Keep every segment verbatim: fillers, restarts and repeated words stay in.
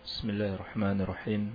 Bismillahirrahmanirrahim.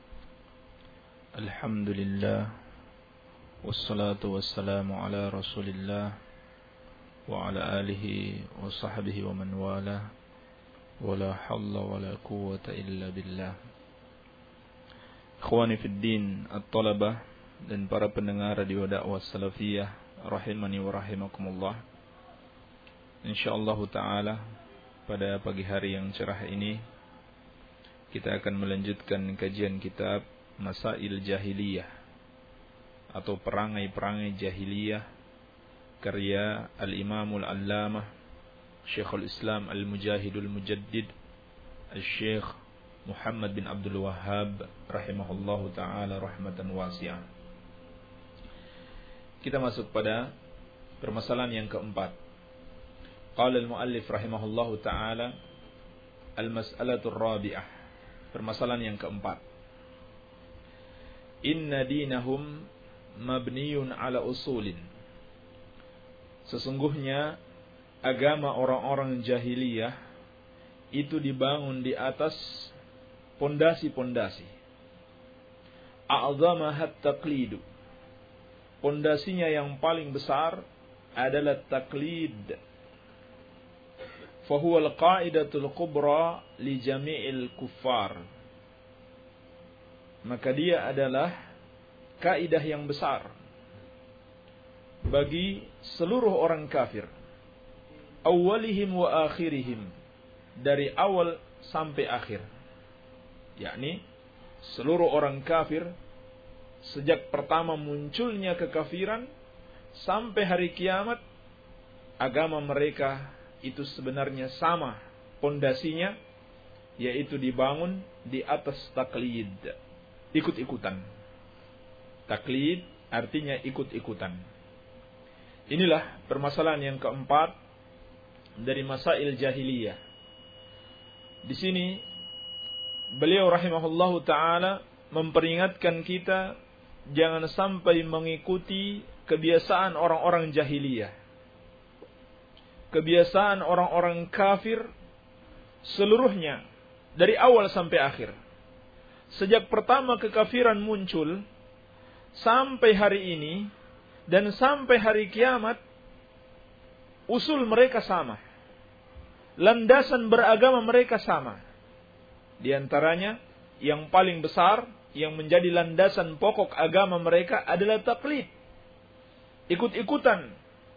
Alhamdulillah. Wassalatu wassalamu ala Rasulillah wa ala alihi wa sahbihi wa man wala. Wala hawla wala quwwata illa billah. Ikhwani fid din, at-talabah dan para pendengar radio dakwah salafiyah rahimani wa rahimakumullah. Insyaallah taala pada pagi hari yang cerah ini kita akan melanjutkan kajian kitab Masail Jahiliyah atau perangai-perangai jahiliyah karya Al-Imamul Allamah Syekhul Islam Al-Mujahidul Mujaddid Al-Syekh Muhammad bin Abdul Wahhab rahimahullahu ta'ala rahmatan wasi'ah. Kita masuk pada permasalahan yang keempat. Qala al-muallif rahimahullahu ta'ala al-mas'alatul rabi'ah. Permasalahan yang keempat. Inna dinahum mabniyun ala usulin. Sesungguhnya agama orang-orang jahiliyah itu dibangun di atas pondasi-pondasi. A'zamahat taqlidu. Pondasinya yang paling besar adalah taklid. Fahuwa al-qa'idatul kubra li jami'il kuffar. Maka dia adalah kaidah yang besar bagi seluruh orang kafir. Awalihim wa akhirihim, dari awal sampai akhir. Yakni seluruh orang kafir sejak pertama munculnya kekafiran sampai hari kiamat, agama mereka itu sebenarnya sama pondasinya, yaitu dibangun di atas taklid, ikut-ikutan. Taklid artinya ikut-ikutan. Inilah permasalahan yang keempat dari masail jahiliyah. Di sini beliau rahimahullahu ta'ala memperingatkan kita jangan sampai mengikuti kebiasaan orang-orang jahiliyah, kebiasaan orang-orang kafir seluruhnya dari awal sampai akhir. Sejak pertama kekafiran muncul sampai hari ini dan sampai hari kiamat, usul mereka sama. Landasan beragama mereka sama. Di antaranya yang paling besar yang menjadi landasan pokok agama mereka adalah taklid. Ikut-ikutan.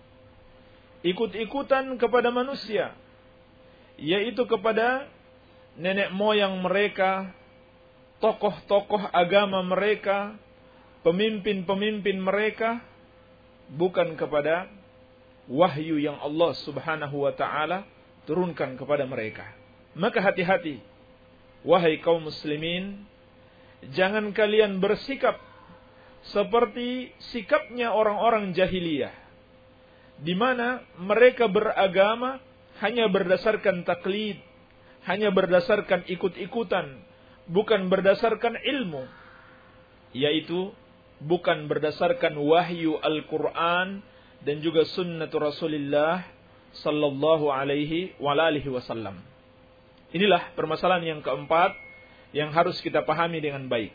Ikut-ikutan kepada manusia, yaitu kepada nenek moyang mereka, tokoh-tokoh agama mereka, pemimpin-pemimpin mereka, bukan kepada wahyu yang Allah subhanahu wa ta'ala turunkan kepada mereka. Maka hati-hati, wahai kaum muslimin, jangan kalian bersikap seperti sikapnya orang-orang jahiliyah, di mana mereka beragama hanya berdasarkan taklid, hanya berdasarkan ikut-ikutan, bukan berdasarkan ilmu, yaitu bukan berdasarkan wahyu Al-Quran dan juga sunnah Rasulullah sallallahu alaihi wa alihi wasallam. Inilah permasalahan yang keempat yang harus kita pahami dengan baik.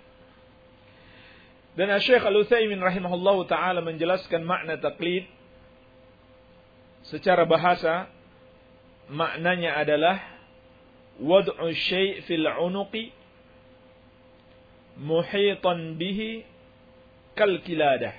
Dan Syekh Al-Utsaimin rahimahullahu ta'ala menjelaskan makna taklid. Secara bahasa maknanya adalah wad'u syai' fil 'unuqi muhitan bihi kal kiladah.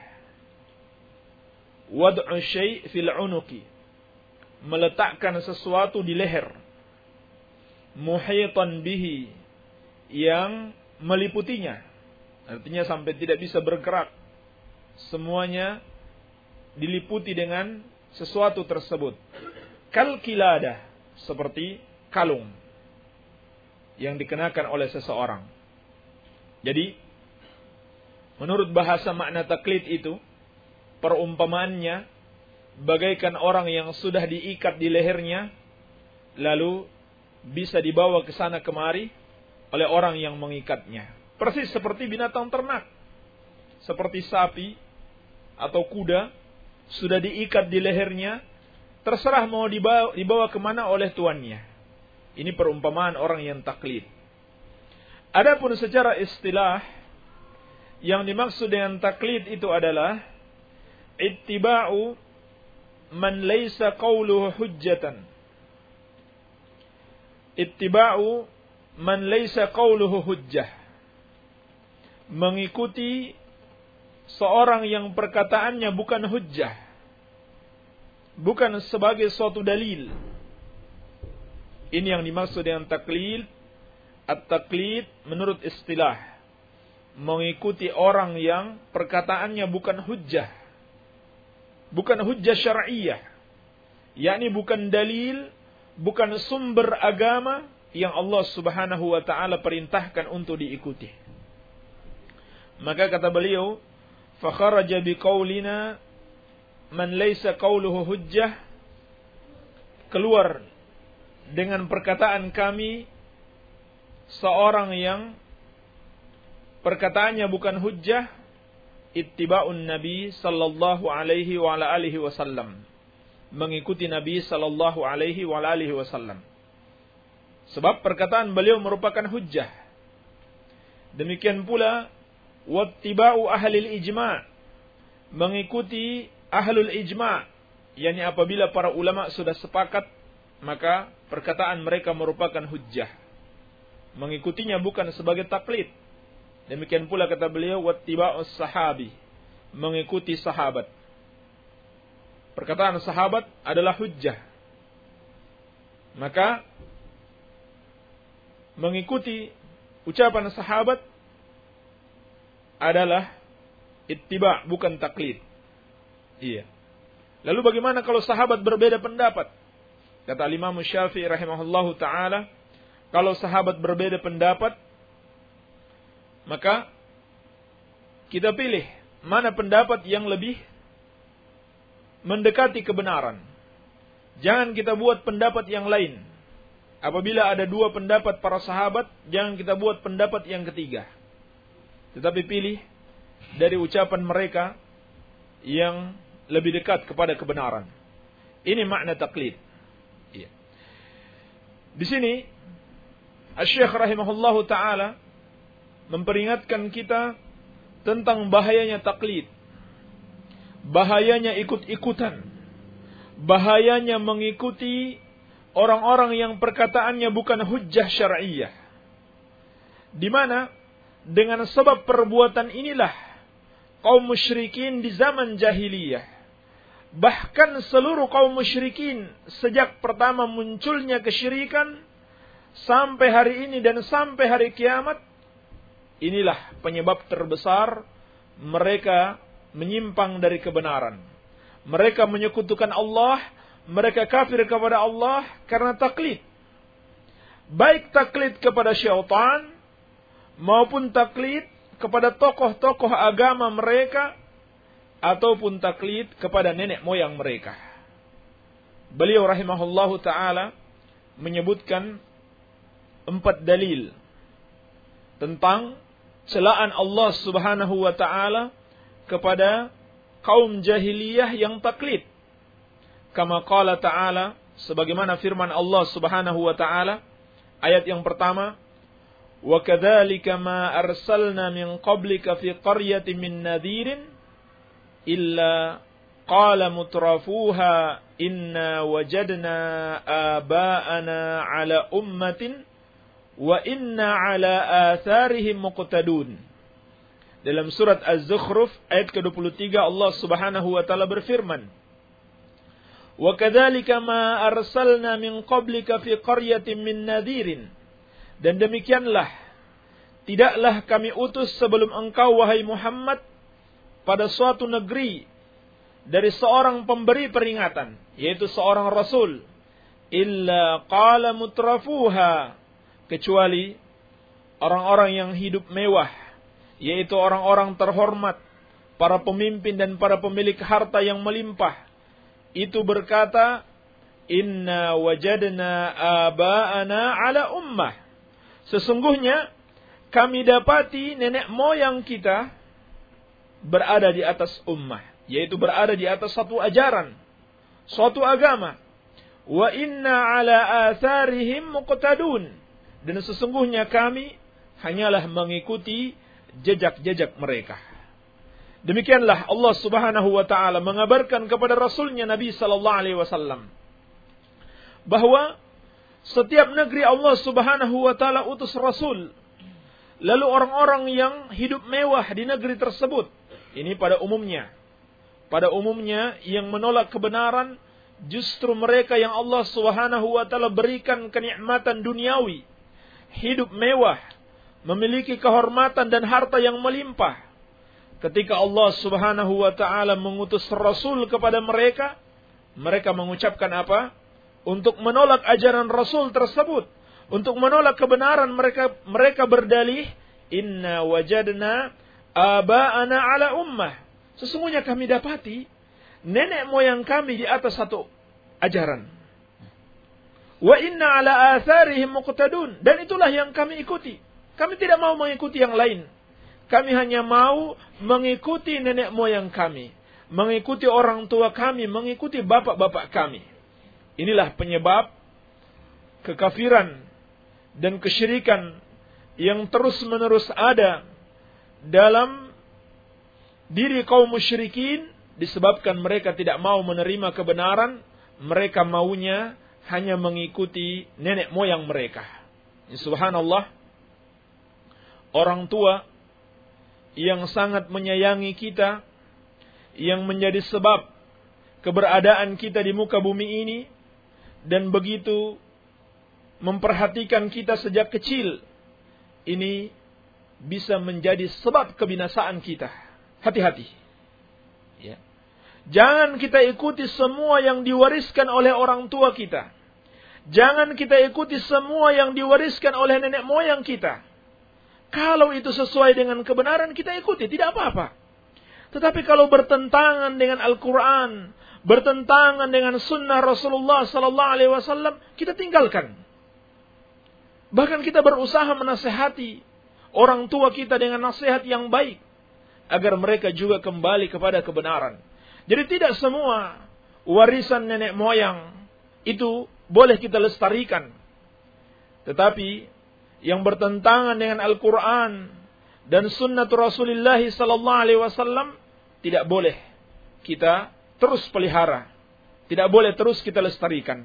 Wad'u syai' fil 'unuqi, meletakkan sesuatu di leher. Muhitan bihi, yang meliputinya, artinya sampai tidak bisa bergerak. Semuanya diliputi dengan sesuatu tersebut. Kal kiladah, seperti kalung yang dikenakan oleh seseorang. Jadi menurut bahasa makna taklid itu, perumpamaannya bagaikan orang yang sudah diikat di lehernya lalu bisa dibawa ke sana kemari oleh orang yang mengikatnya. Persis seperti binatang ternak, seperti sapi atau kuda, sudah diikat di lehernya, terserah mau dibawa, dibawa kemana oleh tuannya. Ini perumpamaan orang yang taklid. Adapun secara istilah, yang dimaksud dengan taklid itu adalah ittiba'u man laysa qawluhu hujjatan. Ittiba'u man laysa qawluhu hujjah. Mengikuti seorang yang perkataannya bukan hujjah, bukan sebagai suatu dalil. Ini yang dimaksud dengan taklid. At-taklid menurut istilah, mengikuti orang yang perkataannya bukan hujjah, bukan hujjah syar'iyyah, yakni bukan dalil, bukan sumber agama yang Allah Subhanahu wa taala perintahkan untuk diikuti. Maka kata beliau, fa kharaja biqaulina man laysa qauluhu hujjah, keluar dengan perkataan kami seorang yang perkataannya bukan hujjah, ittiba'un Nabi sallallahu alaihi wa ala alihi wasallam, mengikuti Nabi sallallahu alaihi wa ala alihi wasallam. Sebab perkataan beliau merupakan hujjah. Demikian pula wattiba'u ahlil ijma', mengikuti ahlul ijma', yakni apabila para ulama sudah sepakat, maka perkataan mereka merupakan hujjah. Mengikutinya bukan sebagai taklid. Demikian pula kata beliau wattiba'us sahabi, mengikuti sahabat. Perkataan sahabat adalah hujjah. Maka mengikuti ucapan sahabat adalah ittiba', bukan taklid. Iya. Lalu bagaimana kalau sahabat berbeda pendapat? Kata Imam Syafi'i rahimahullahu taala, kalau sahabat berbeda pendapat, maka kita pilih mana pendapat yang lebih mendekati kebenaran. Jangan kita buat pendapat yang lain. Apabila ada dua pendapat para sahabat, jangan kita buat pendapat yang ketiga. Tetapi pilih dari ucapan mereka yang lebih dekat kepada kebenaran. Ini makna taklid. Iya. Di sini Asy-Syaikh rahimahullahu taala memperingatkan kita tentang bahayanya taklid. Bahayanya ikut-ikutan. Bahayanya mengikuti orang-orang yang perkataannya bukan hujjah syar'iyyah. Di mana dengan sebab perbuatan inilah kaum musyrikin di zaman jahiliyah, bahkan seluruh kaum musyrikin sejak pertama munculnya kesyirikan sampai hari ini dan sampai hari kiamat, inilah penyebab terbesar mereka menyimpang dari kebenaran. Mereka menyekutukan Allah, mereka kafir kepada Allah karena taklid. Baik taklid kepada syaitan maupun taklid kepada tokoh-tokoh agama mereka, ataupun taklid kepada nenek moyang mereka. Beliau rahimahullahu ta'ala menyebutkan empat dalil tentang celaan Allah subhanahu wa ta'ala kepada kaum jahiliyah yang taklid. Kama qala ta'ala, sebagaimana firman Allah subhanahu wa ta'ala, ayat yang pertama, wa kadzalika ma arsalna min qablika fi qaryatin min nadhirin illa qala mutrafuha inna wajadna aba'ana ala ummatin wa inna ala atharihim muqtadun. Dalam surat Az-Zukhruf ayat ke dua puluh tiga Allah Subhanahu wa taala berfirman, wa kadzalika ma arsalna min qablika fi qaryatin min nadhirin, dan demikianlah tidaklah kami utus sebelum engkau wahai Muhammad pada suatu negeri dari seorang pemberi peringatan, yaitu seorang rasul, illa qala mutrafuha, kecuali orang-orang yang hidup mewah, yaitu orang-orang terhormat, para pemimpin dan para pemilik harta yang melimpah, itu berkata, inna wajadna aba'ana ala ummah, sesungguhnya kami dapati nenek moyang kita berada di atas ummah, yaitu berada di atas satu ajaran, suatu agama. Wa inna ala atharihim muqtadun, dan sesungguhnya kami hanyalah mengikuti jejak-jejak mereka. Demikianlah Allah Subhanahu wa taala mengabarkan kepada Rasulnya Nabi sallallahu alaihi wasallam bahwa setiap negeri Allah Subhanahu wa taala utus rasul. Lalu orang-orang yang hidup mewah di negeri tersebut, ini pada umumnya, pada umumnya yang menolak kebenaran justru mereka yang Allah Subhanahu wa taala berikan kenikmatan duniawi, hidup mewah, memiliki kehormatan dan harta yang melimpah. Ketika Allah Subhanahu wa taala mengutus rasul kepada mereka, mereka mengucapkan apa? Untuk menolak ajaran rasul tersebut, untuk menolak kebenaran, mereka mereka berdalih, inna wajadna aba'ana ala ummah. Sesungguhnya kami dapati nenek moyang kami di atas satu ajaran. Wa inna ala atharihim muqtadun, dan itulah yang kami ikuti. Kami tidak mau mengikuti yang lain. Kami hanya mau mengikuti nenek moyang kami, mengikuti orang tua kami, mengikuti bapak-bapak kami. Inilah penyebab kekafiran dan kesyirikan yang terus-menerus ada dalam diri kaum musyrikin, disebabkan mereka tidak mau menerima kebenaran, mereka maunya hanya mengikuti nenek moyang mereka. Subhanallah, orang tua yang sangat menyayangi kita, yang menjadi sebab keberadaan kita di muka bumi ini, dan begitu memperhatikan kita sejak kecil, ini bisa menjadi sebab kebinasaan kita. Hati-hati. Ya. Jangan kita ikuti semua yang diwariskan oleh orang tua kita. Jangan kita ikuti semua yang diwariskan oleh nenek moyang kita. Kalau itu sesuai dengan kebenaran, kita ikuti, tidak apa-apa. Tetapi kalau bertentangan dengan Al-Quran, bertentangan dengan sunnah Rasulullah sallallahu alaihi wasallam, kita tinggalkan. Bahkan kita berusaha menasehati orang tua kita dengan nasihat yang baik, agar mereka juga kembali kepada kebenaran. Jadi tidak semua warisan nenek moyang itu boleh kita lestarikan. Tetapi yang bertentangan dengan Al-Quran dan sunnah Rasulullah sallallahu alaihi wasallam tidak boleh kita terus pelihara, tidak boleh terus kita lestarikan.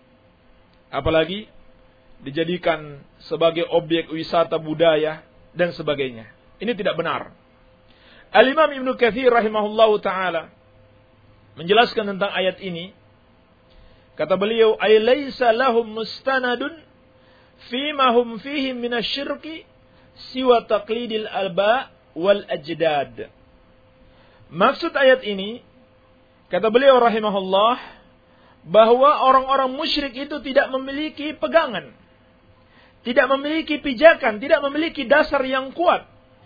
Apalagi dijadikan sebagai objek wisata budaya dan sebagainya. Ini tidak benar. Al-Imam Ibnu Katsir rahimahullahu taala menjelaskan tentang ayat ini. Kata beliau, ay laisa lahum mustanadun fima hum fihi minasyirki siwa taqlidil alba wal ajdad. Maksud ayat ini, kata beliau rahimahullah, bahwa orang-orang musyrik itu tidak memiliki pegangan, tidak memiliki pijakan, tidak memiliki dasar yang kuat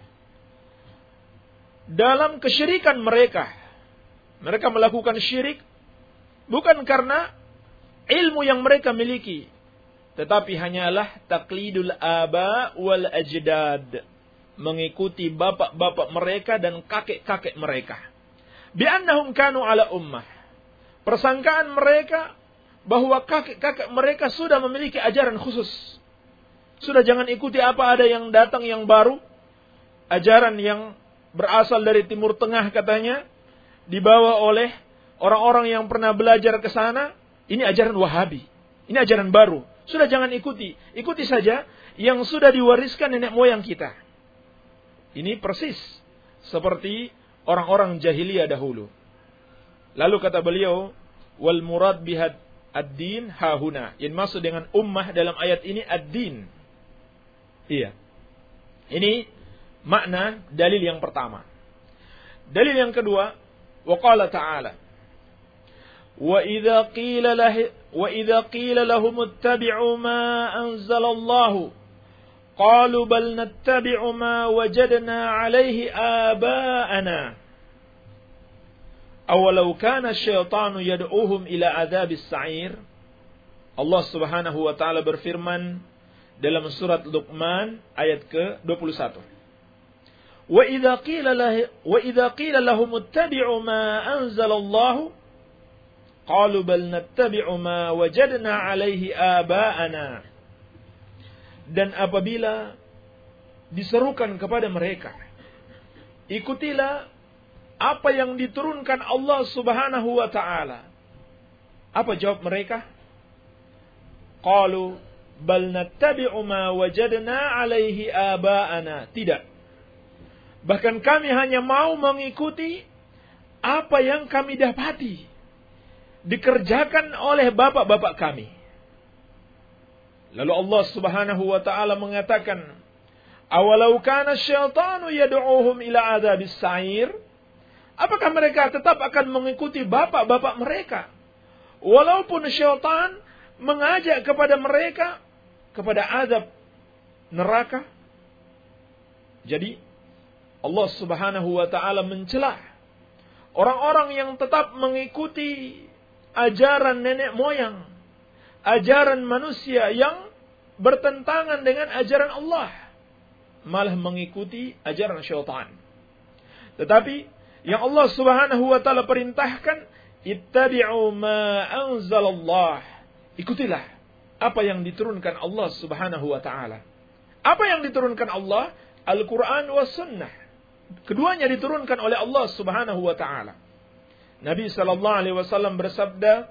dalam kesyirikan mereka. Mereka melakukan syirik bukan karena ilmu yang mereka miliki, tetapi hanyalah taklidul aba wal ajdad, mengikuti bapak-bapak mereka dan kakek-kakek mereka. Bi'annahum kanu ala ummah. Persangkaan mereka bahwa kakek-kakek mereka sudah memiliki ajaran khusus. Sudah jangan ikuti apa ada yang datang yang baru, ajaran yang berasal dari Timur Tengah katanya, dibawa oleh orang-orang yang pernah belajar ke sana. Ini ajaran Wahabi, ini ajaran baru. Sudah jangan ikuti. Ikuti saja yang sudah diwariskan nenek moyang kita. Ini persis seperti orang-orang jahiliyah dahulu. Lalu kata beliau, wal murad bihad ad-din hahuna. Yang maksud dengan ummah dalam ayat ini ad-din. Iya. Ini makna dalil yang pertama. Dalil yang kedua, wa qala ta'ala, wa idza qila lahu وَإِذَا قِيلَ لَهُمُ اتَّبِعُوا مَا أَنزَلَ اللَّهُ قَالُوا بَلْ نَتَّبِعُ مَا وَجَدْنَا عَلَيْهِ آبَاءَنَا أَوَلَوْ كَانَ الشَّيْطَانُ يَدْعُوهُمْ إِلَى عَذَابِ السَّعِيرِ. Allah Subhanahu wa taala berfirman dalam surat Luqman ayat ke dua puluh satu. وَإِذَا قِيلَ لَهُ وَإِذَا قِيلَ لَهُمُ اتَّبِعُوا مَا أَنزَلَ اللَّهُ qalu bal nattabi'u ma wajadna 'alaihi aba'ana. Dan apabila diserukan kepada mereka, ikutilah apa yang diturunkan Allah Subhanahu wa ta'ala. Apa jawab mereka? Qalu bal nattabi'u ma wajadna alaihi aba'ana. Tidak. Bahkan kami hanya mau mengikuti apa yang kami dapati dikerjakan oleh bapak-bapak kami. Lalu Allah Subhanahu wa ta'ala mengatakan, awalau kana syaitanu yad'uuhum ila adzabis sa'ir. Apakah mereka tetap akan mengikuti bapak-bapak mereka walaupun syaitan mengajak kepada mereka kepada azab neraka? Jadi Allah Subhanahu wa ta'ala mencela orang-orang yang tetap mengikuti ajaran nenek moyang, ajaran manusia yang bertentangan dengan ajaran Allah, malah mengikuti ajaran syaitan. Tetapi yang Allah Subhanahu wa ta'ala perintahkan, ittabi'u ma anzalallah. Ikutilah apa yang diturunkan Allah Subhanahu wa ta'ala. Apa yang diturunkan Allah? Al-Quran wa sunnah. Keduanya diturunkan oleh Allah Subhanahu wa ta'ala. Nabi sallallahu alaihi wasallam bersabda,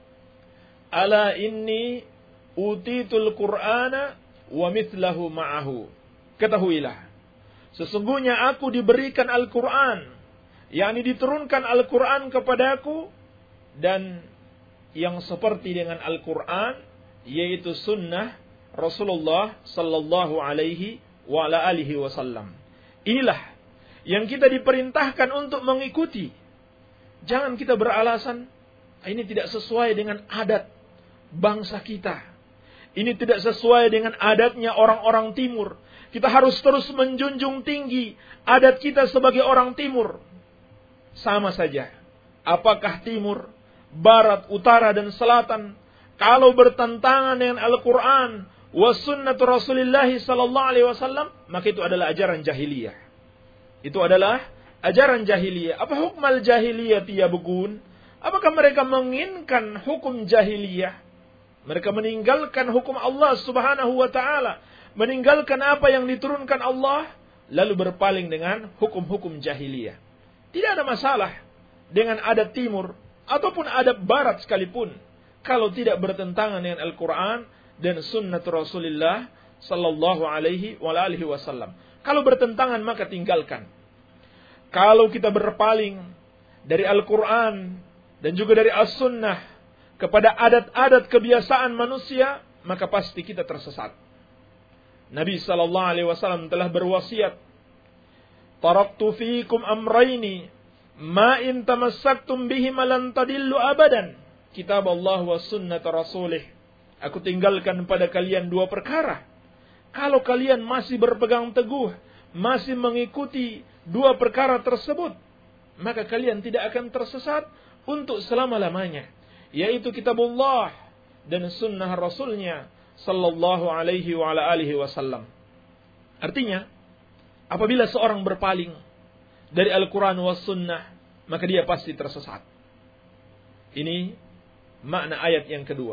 ala inni utitul Qur'ana wa mithlahu ma'ahu. Ketahuilah, sesungguhnya aku diberikan Al-Quran, yakni diturunkan Al-Quran kepadaku, dan yang seperti dengan Al-Quran, yaitu sunnah Rasulullah sallallahu alaihi wa ala alihi wasallam. Inilah yang kita diperintahkan untuk mengikuti. Jangan kita beralasan, ini tidak sesuai dengan adat bangsa kita. Ini tidak sesuai dengan adatnya orang-orang timur. Kita harus terus menjunjung tinggi adat kita sebagai orang timur. Sama saja. Apakah timur, barat, utara, dan selatan, kalau bertentangan dengan Al-Quran wa sunnatu Rasulullah sallallahu alaihi wasallam, maka itu adalah ajaran jahiliyah. Itu adalah ajaran jahiliyah. Apa hukmal jahiliyah tiyabukun? Apakah mereka menginginkan hukum jahiliyah? Mereka meninggalkan hukum Allah Subhanahu wa ta'ala, meninggalkan apa yang diturunkan Allah, lalu berpaling dengan hukum-hukum jahiliyah. Tidak ada masalah dengan adat timur ataupun adat barat sekalipun, kalau tidak bertentangan dengan Al-Quran dan sunnah Rasulullah sallallahu alaihi wa alihi wasallam. Kalau bertentangan maka tinggalkan. Kalau kita berpaling dari Al-Quran dan juga dari As-Sunnah kepada adat-adat kebiasaan manusia, maka pasti kita tersesat. Nabi sallallahu alaihi wasallam telah berwasiat, taraktu fiikum amraini ma in tamassaktum bihima lan tadillu abadan, kitab Allah wa sunnat rasulih. Aku tinggalkan pada kalian dua perkara. Kalau kalian masih berpegang teguh, masih mengikuti dua perkara tersebut, maka kalian tidak akan tersesat untuk selama-lamanya, yaitu kitabullah dan sunnah rasulnya sallallahu alaihi wa ala alihi wasallam. Artinya, apabila seorang berpaling dari Al-Quran was sunnah, maka dia pasti tersesat. Ini makna ayat yang kedua.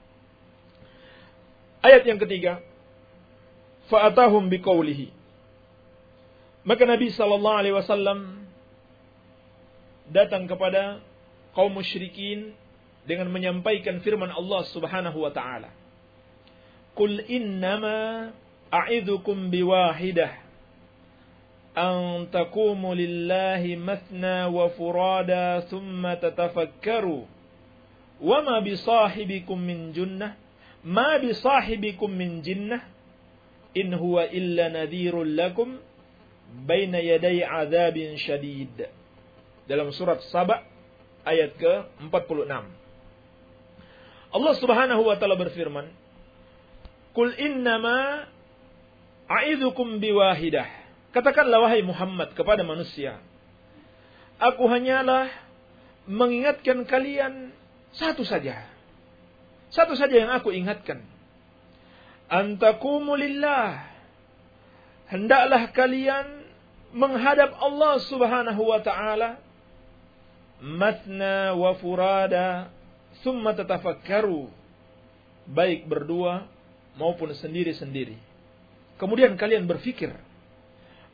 Ayat yang ketiga, fa'atahum biqaulihi. Maka Nabi sallallahu alaihi wasallam datang kepada kaum musyrikin dengan menyampaikan firman Allah Subhanahu wa ta'ala. Qul innama a'idzukum biwahidah an taqumu lillahi mathna wa furada thumma tatafakkaru wa ma bisahibikum min junnah ma bisahibikum min jinnah in huwa illa nadhirul lakum baina yaday adzabin syadid. Dalam surat Saba ayat ke empat puluh enam. Allah Subhanahu wa taala berfirman, "Qul innama a'idzukum biwahidah." Katakanlah wahai Muhammad kepada manusia, aku hanyalah mengingatkan kalian satu saja. Satu saja yang aku ingatkan. Antaqumu lillah. Hendaklah kalian menghadap Allah Subhanahu wa ta'ala mathna wa furada thumma tatafakkaru, baik berdua maupun sendiri-sendiri. Kemudian kalian berfikir.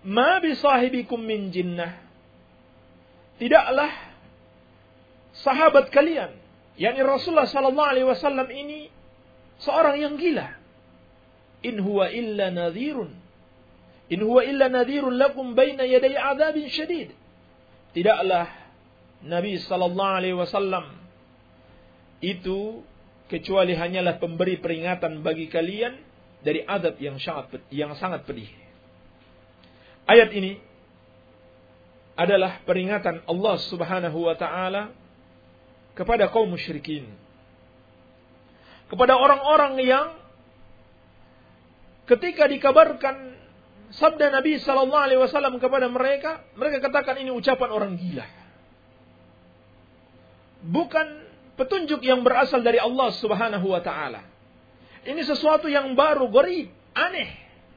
ma bisahibikum min jinnah. Tidaklah sahabat kalian, yakni Rasulullah sallallahu alaihi wasallam ini seorang yang gila. In huwa illa nadhirun. In huwa illa nadhirun lakum baina yaday adzabin syadid. Tidaklah Nabi sallallahu alaihi wasallam itu kecuali hanyalah pemberi peringatan bagi kalian dari azab yang sangat yang sangat pedih. Ayat ini adalah peringatan Allah Subhanahu wa taala kepada kaum musyrikin. Kepada orang-orang yang ketika dikabarkan sabda Nabi sallallahu alaihi wasallam kepada mereka, mereka katakan ini ucapan orang gila. Bukan petunjuk yang berasal dari Allah Subhanahu wa taala. Ini sesuatu yang baru, gharib, aneh.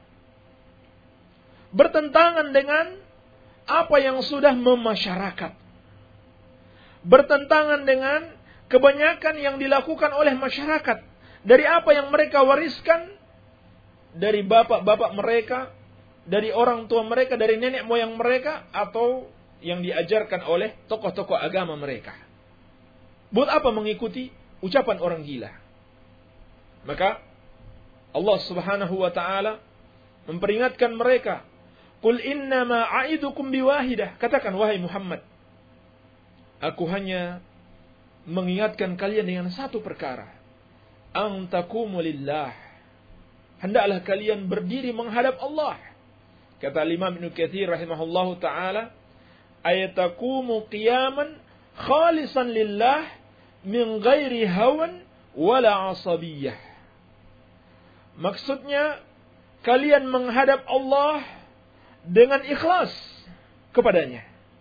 Bertentangan dengan apa yang sudah memasyarakat. Bertentangan dengan kebanyakan yang dilakukan oleh masyarakat. Dari apa yang mereka wariskan dari bapak-bapak mereka, dari orang tua mereka, dari nenek moyang mereka, atau yang diajarkan oleh tokoh-tokoh agama mereka. Buat apa mengikuti ucapan orang gila? Maka Allah Subhanahu wa taala memperingatkan mereka, "Qul innama a'idukum biwahidah." Katakan wahai Muhammad, aku hanya mengingatkan kalian dengan satu perkara. An taqumu lillah. Hendaklah kalian berdiri menghadap Allah. Kata Imam Ibnu Katsir rahimahullahu taala, ayataqumu qiyaman khalisan lillah min ghairi hawan wala asabiyah. Maksudnya kalian menghadap Allah dengan ikhlas kepadanya,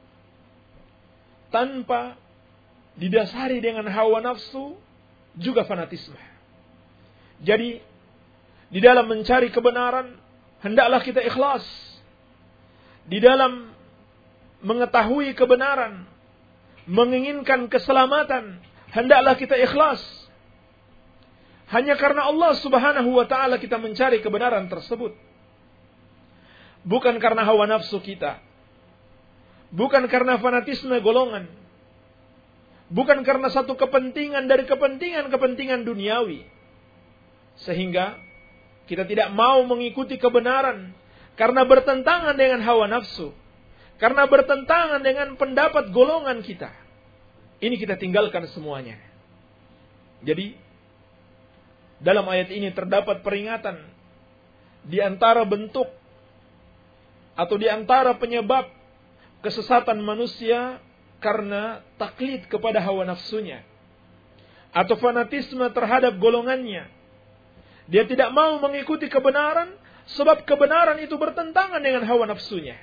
tanpa didasari dengan hawa nafsu juga fanatisme. Jadi di dalam mencari kebenaran hendaklah kita ikhlas. Di dalam mengetahui kebenaran, menginginkan keselamatan, hendaklah kita ikhlas. Hanya karena Allah Subhanahu wa taala kita mencari kebenaran tersebut. Bukan karena hawa nafsu kita. Bukan karena fanatisme golongan. Bukan karena satu kepentingan dari kepentingan-kepentingan duniawi. Sehingga kita tidak mau mengikuti kebenaran karena bertentangan dengan hawa nafsu. Karena bertentangan dengan pendapat golongan kita. Ini kita tinggalkan semuanya. Jadi dalam ayat ini terdapat peringatan di antara bentuk atau di antara penyebab kesesatan manusia karena taklid kepada hawa nafsunya atau fanatisme terhadap golongannya. Dia tidak mau mengikuti kebenaran sebab kebenaran itu bertentangan dengan hawa nafsunya.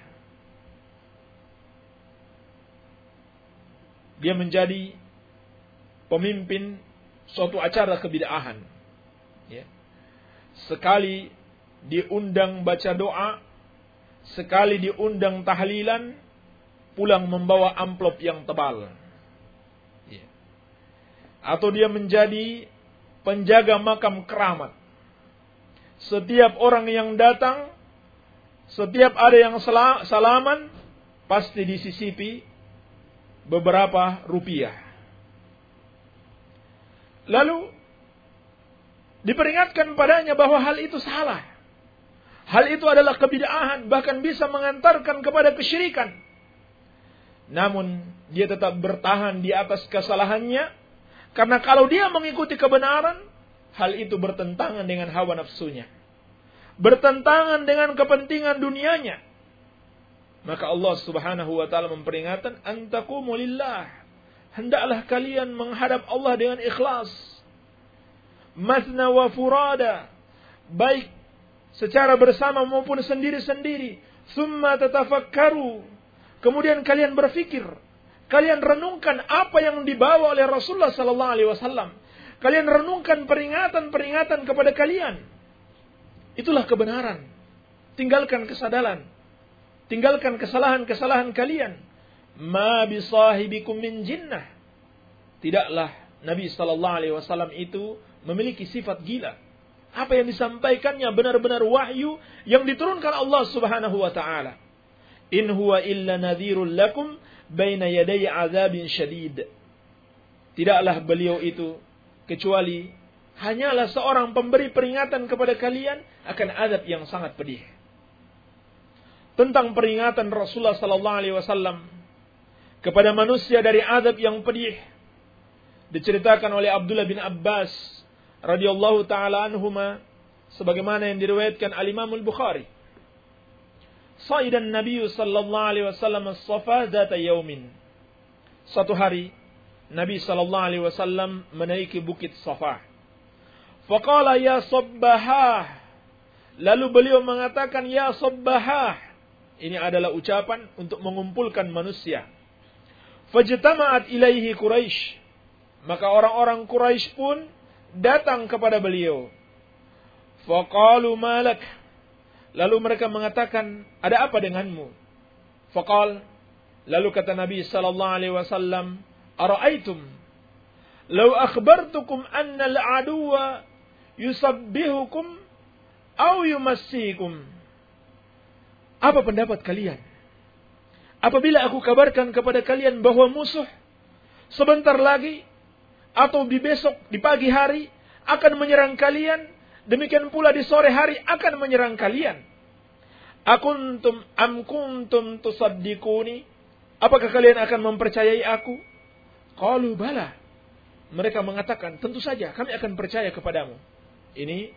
Dia menjadi pemimpin suatu acara kebid'ahan. Ya. Sekali diundang baca doa, sekali diundang tahlilan, pulang membawa amplop yang tebal. Ya. Atau dia menjadi penjaga makam keramat. Setiap orang yang datang, setiap ada yang salaman, pasti disisipi beberapa rupiah. Lalu diperingatkan padanya bahwa hal itu salah. Hal itu adalah kebid'ahan, bahkan bisa mengantarkan kepada kesyirikan. Namun dia tetap bertahan di atas kesalahannya, karena kalau dia mengikuti kebenaran, hal itu bertentangan dengan hawa nafsunya, bertentangan dengan kepentingan dunianya. Maka Allah Subhanahu wa taala memperingatkan, antaqumu lillah. Hendaklah kalian menghadap Allah dengan ikhlas. Mathna wa furada, baik secara bersama maupun sendiri-sendiri. Summa tatafakkaru, kemudian kalian berfikir, kalian renungkan apa yang dibawa oleh Rasulullah sallallahu alaihi wasallam. Kalian renungkan peringatan-peringatan kepada kalian. Itulah kebenaran. Tinggalkan kesadaran. Tinggalkan kesalahan-kesalahan kalian. Ma bisahibikum min jinnah. Tidaklah Nabi sallallahu alaihi wasallam itu memiliki sifat gila. Apa yang disampaikannya benar-benar wahyu yang diturunkan Allah Subhanahu wa taala. in huwa illa nadhirul lakum baina yaday azabin syadid. Tidaklah beliau itu kecuali hanyalah seorang pemberi peringatan kepada kalian akan azab yang sangat pedih. Tentang peringatan Rasulullah sallallahu alaihi wasallam kepada manusia dari azab yang pedih, diceritakan oleh Abdullah bin Abbas radhiyallahu taala anhuma sebagaimana yang diriwayatkan al-Imam al-Bukhari. Sa'idan Nabi sallallahu alaihi wasallam as-Safa dzata yaumin. Satu hari Nabi sallallahu alaihi wasallam menaiki bukit Safa. Faqala ya sabbahah. Lalu beliau mengatakan ya sabbahah. Ini adalah ucapan untuk mengumpulkan manusia. Fajtama'at ilaihi Quraisy. Maka orang-orang Quraisy pun datang kepada beliau. Faqalu malak. Lalu mereka mengatakan, ada apa denganmu? Faqal. Lalu kata Nabi sallallahu alaihi wasallam, ara'aitum law akhbartukum anna al-aduwa yusabbihukum aw yumassikum. Apa pendapat kalian apabila aku kabarkan kepada kalian bahwa musuh sebentar lagi atau di besok di pagi hari akan menyerang kalian, demikian pula di sore hari akan menyerang kalian. Akuntum am kuntum tusaddiquni? Apakah kalian akan mempercayai aku? Qalu bala. Mereka mengatakan, tentu saja kami akan percaya kepadamu. Ini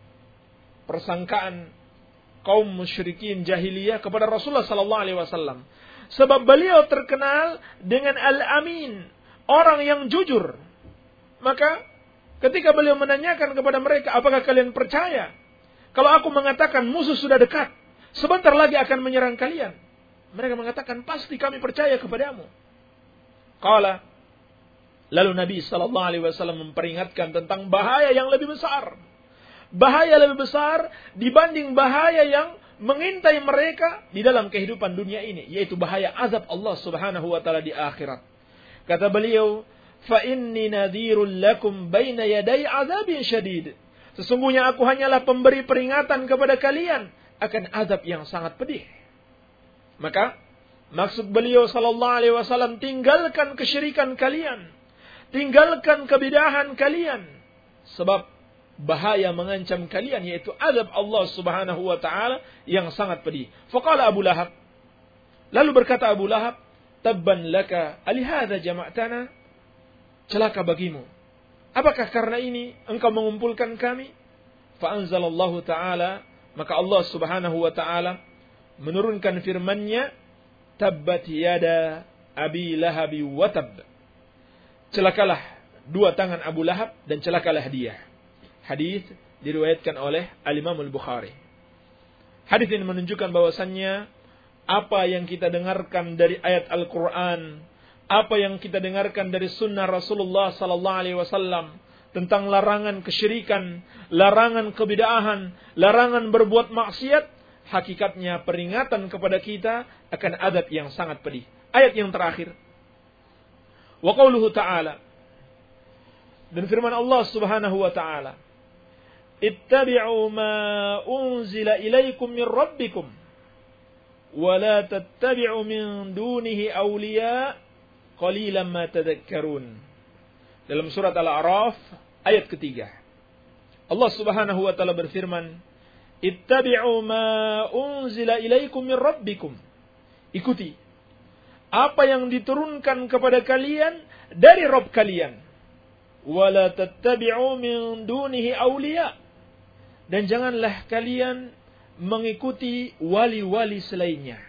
persangkaan kaum musyrikin jahiliyah kepada Rasulullah sallallahu alaihi wasallam. Sebab beliau terkenal dengan al-amin, orang yang jujur. Maka ketika beliau menanyakan kepada mereka, apakah kalian percaya kalau aku mengatakan musuh sudah dekat, sebentar lagi akan menyerang kalian? Mereka mengatakan, pasti kami percaya kepadamu. Qala. Lalu Nabi sallallahu alaihi wasallam memperingatkan tentang bahaya yang lebih besar. Bahaya lebih besar dibanding bahaya yang mengintai mereka di dalam kehidupan dunia ini, yaitu bahaya azab Allah Subhanahu wa taala di akhirat. Kata beliau, "Fa inni nadhirul lakum baina yaday azabin syadid." Sesungguhnya aku hanyalah pemberi peringatan kepada kalian akan azab yang sangat pedih. Maka maksud beliau sallallahu alaihi wasallam, tinggalkan kesyirikan kalian. Tinggalkan kebidahan kalian. Sebab bahaya mengancam kalian, yaitu azab Allah Subhanahu wa taala yang sangat pedih. Faqala Abu Lahab. Lalu berkata Abu Lahab, "Tabban laka alihadza jama'tana?" Celaka bagimu. Apakah karena ini engkau mengumpulkan kami? Fa anzalallahu taala, maka Allah Subhanahu wa taala menurunkan firman-Nya, "Tabbat yada Abi Lahab wa tabb." Celakalah dua tangan Abu Lahab dan celakalah dia. Hadis diriwayatkan oleh Al-Imam Al-Bukhari. Hadis ini menunjukkan bahwasannya apa yang kita dengarkan dari ayat Al-Quran, apa yang kita dengarkan dari sunnah Rasulullah sallallahu alaihi wasallam tentang larangan kesyirikan, larangan kebid'ahan, larangan berbuat maksiat, hakikatnya peringatan kepada kita akan azab yang sangat pedih. Ayat yang terakhir, wa qauluhu ta'ala, dan firman Allah Subhanahu wa ta'ala, ittabi'u ma unzila ilaikum min rabbikum wa la tattabi'u min dunihi awliya qalilan ma tadhakkarun. Dalam surat Al-A'raf ayat ketiga, Allah Subhanahu wa ta'ala berfirman, ittabi'u ma unzila ilaikum min rabbikum. Ikuti apa yang diturunkan kepada kalian dari Rabb kalian. Wala tattabi'u min dunihi awliya. Dan janganlah kalian mengikuti wali-wali selainnya.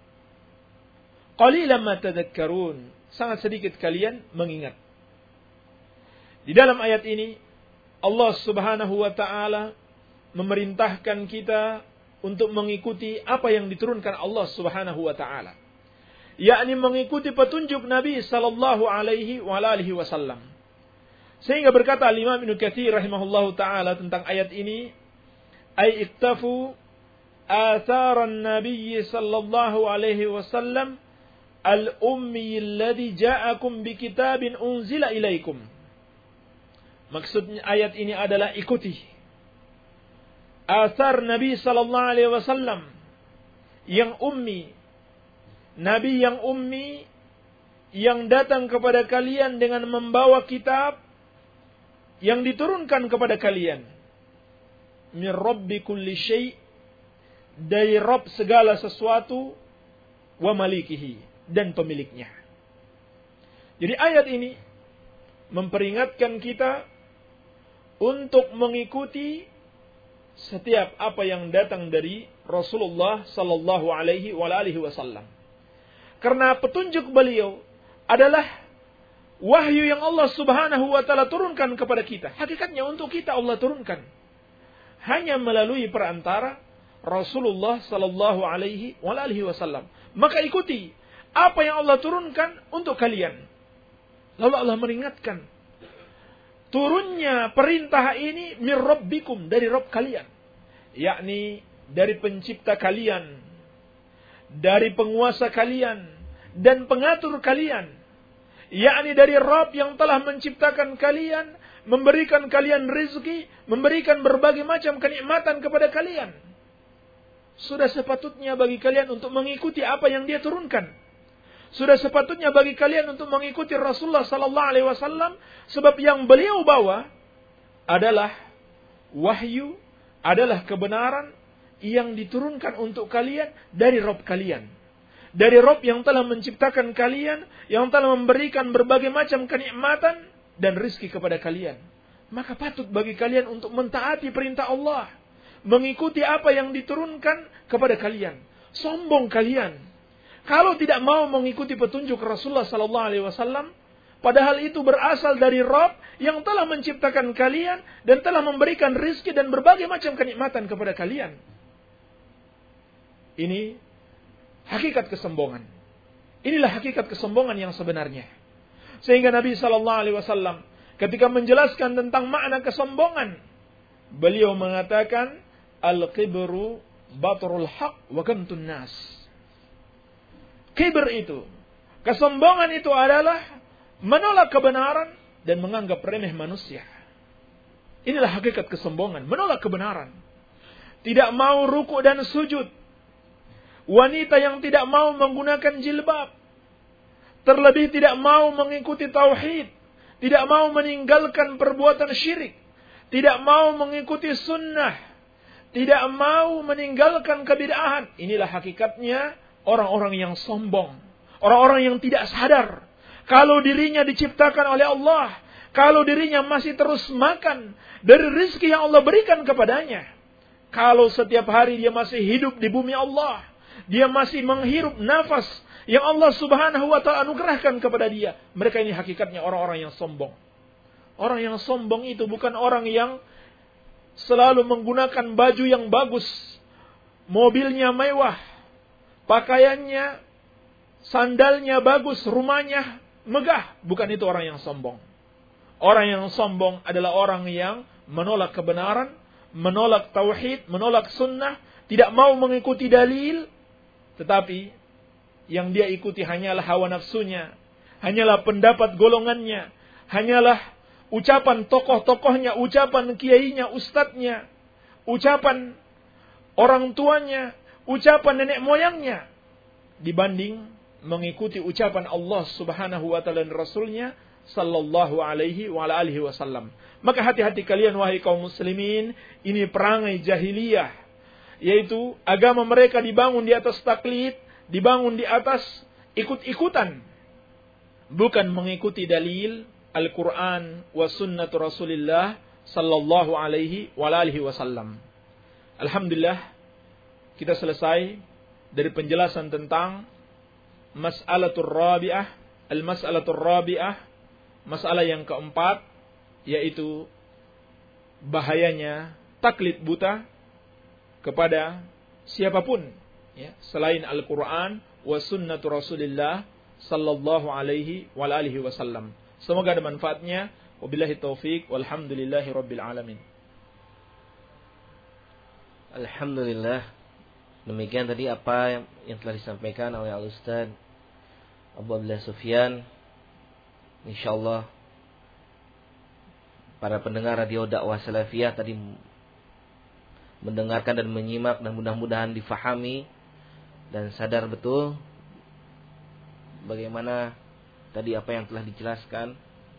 Qalilan ma tadhakkarun. Sangat sedikit kalian mengingat. Di dalam ayat ini Allah Subhanahu wa taala memerintahkan kita untuk mengikuti apa yang diturunkan Allah Subhanahu wa taala, yakni mengikuti petunjuk Nabi sallallahu alaihi wa alihi wasallam. Sehingga berkata Al-Imam Ibnu Katsir rahimahullahu taala tentang ayat ini, ay iktafu atharan Nabi sallallahu alaihi wasallam al-ummi alladhi ja'akum bi kitabin unzila ilaikum. Maksudnya ayat ini adalah ikuti athar Nabi sallallahu alaihi wasallam yang ummi, Nabi yang ummi yang datang kepada kalian dengan membawa kitab yang diturunkan kepada kalian. Min Rabbi kulli syai', dari Rabb segala sesuatu, wa malikihi, dan pemiliknya. Jadi ayat ini memperingatkan kita untuk mengikuti setiap apa yang datang dari Rasulullah sallallahu alaihi wa alihi wasallam. Karena petunjuk beliau adalah wahyu yang Allah Subhanahu wa taala turunkan kepada kita. Hakikatnya untuk kita Allah turunkan hanya melalui perantara Rasulullah sallallahu alaihi wa alihi wasallam. Maka ikuti apa yang Allah turunkan untuk kalian. Lalu Allah meringatkan, turunnya perintah ini min rabbikum, dari Rabb kalian, yakni dari pencipta kalian, dari penguasa kalian dan pengatur kalian, yakni dari Rabb yang telah menciptakan kalian, memberikan kalian rezeki, memberikan berbagai macam kenikmatan kepada kalian. Sudah sepatutnya bagi kalian untuk mengikuti apa yang Dia turunkan. Sudah sepatutnya bagi kalian untuk mengikuti Rasulullah sallallahu alaihi wasallam, sebab yang beliau bawa adalah wahyu, adalah kebenaran yang diturunkan untuk kalian dari Rabb kalian. Dari Rabb yang telah menciptakan kalian, yang telah memberikan berbagai macam kenikmatan dan rizki kepada kalian. Maka patut bagi kalian untuk mentaati perintah Allah, mengikuti apa yang diturunkan kepada kalian. Sombong kalian kalau tidak mau mengikuti petunjuk Rasulullah sallallahu alaihi wasallam, padahal itu berasal dari Rabb yang telah menciptakan kalian dan telah memberikan rizki dan berbagai macam kenikmatan kepada kalian. Ini hakikat kesombongan. Inilah hakikat kesombongan yang sebenarnya. Sehingga Nabi sallallahu alaihi wasallam ketika menjelaskan tentang makna kesombongan, beliau mengatakan, al-kibru batrul haq wa gamtun nas. Kibr itu, kesombongan itu adalah menolak kebenaran dan menganggap remeh manusia. Inilah hakikat kesombongan, menolak kebenaran. Tidak mau ruku dan sujud. Wanita yang tidak mau menggunakan jilbab. Terlebih tidak mau mengikuti tauhid. Tidak mau meninggalkan perbuatan syirik. Tidak mau mengikuti sunnah. Tidak mau meninggalkan kebid'ahan. Inilah hakikatnya orang-orang yang sombong. Orang-orang yang tidak sadar kalau dirinya diciptakan oleh Allah. Kalau dirinya masih terus makan dari rizki yang Allah berikan kepadanya. Kalau setiap hari dia masih hidup di bumi Allah. Dia masih menghirup nafas yang Allah Subhanahu wa ta'ala anugerahkan kepada dia. Mereka ini hakikatnya orang-orang yang sombong. Orang yang sombong itu bukan orang yang selalu menggunakan baju yang bagus, mobilnya mewah, pakaiannya, sandalnya bagus, rumahnya megah. Bukan itu orang yang sombong. Orang yang sombong adalah orang yang menolak kebenaran, menolak tauhid, menolak sunnah, tidak mau mengikuti dalil, tetapi yang dia ikuti hanyalah hawa nafsunya, hanyalah pendapat golongannya, hanyalah ucapan tokoh-tokohnya, ucapan kiainya, ustadznya, ucapan orang tuanya, ucapan nenek moyangnya, dibanding mengikuti ucapan Allah Subhanahu wa ta'ala dan Rasulnya sallallahu alaihi wa alihi wasallam. Maka hati-hati kalian wahai kaum muslimin, ini perangai jahiliyah, yaitu agama mereka dibangun di atas taklid, dibangun di atas ikut-ikutan, bukan mengikuti dalil Al-Quran wa sunnatu Rasulillah sallallahu alaihi wa alihi wasallam. Alhamdulillah, kita selesai dari penjelasan tentang mas'alatul rabi'ah, al-mas'alatul rabi'ah, masalah yang keempat, yaitu bahayanya taklid buta kepada siapapun, ya, selain Al-Quran wa sunnatu Rasulillah sallallahu alaihi wa alihi wasallam. Semoga ada manfaatnya. Wabillahi taufiq walhamdulillahi rabbil alamin. Alhamdulillah. Demikian tadi apa yang, yang telah disampaikan oleh Al-Ustaz Abu Abdullah Sufyan. Insyaallah para pendengar radio dakwah salafiyah tadi mendengarkan dan menyimak, dan mudah-mudahan difahami dan sadar betul bagaimana tadi apa yang telah dijelaskan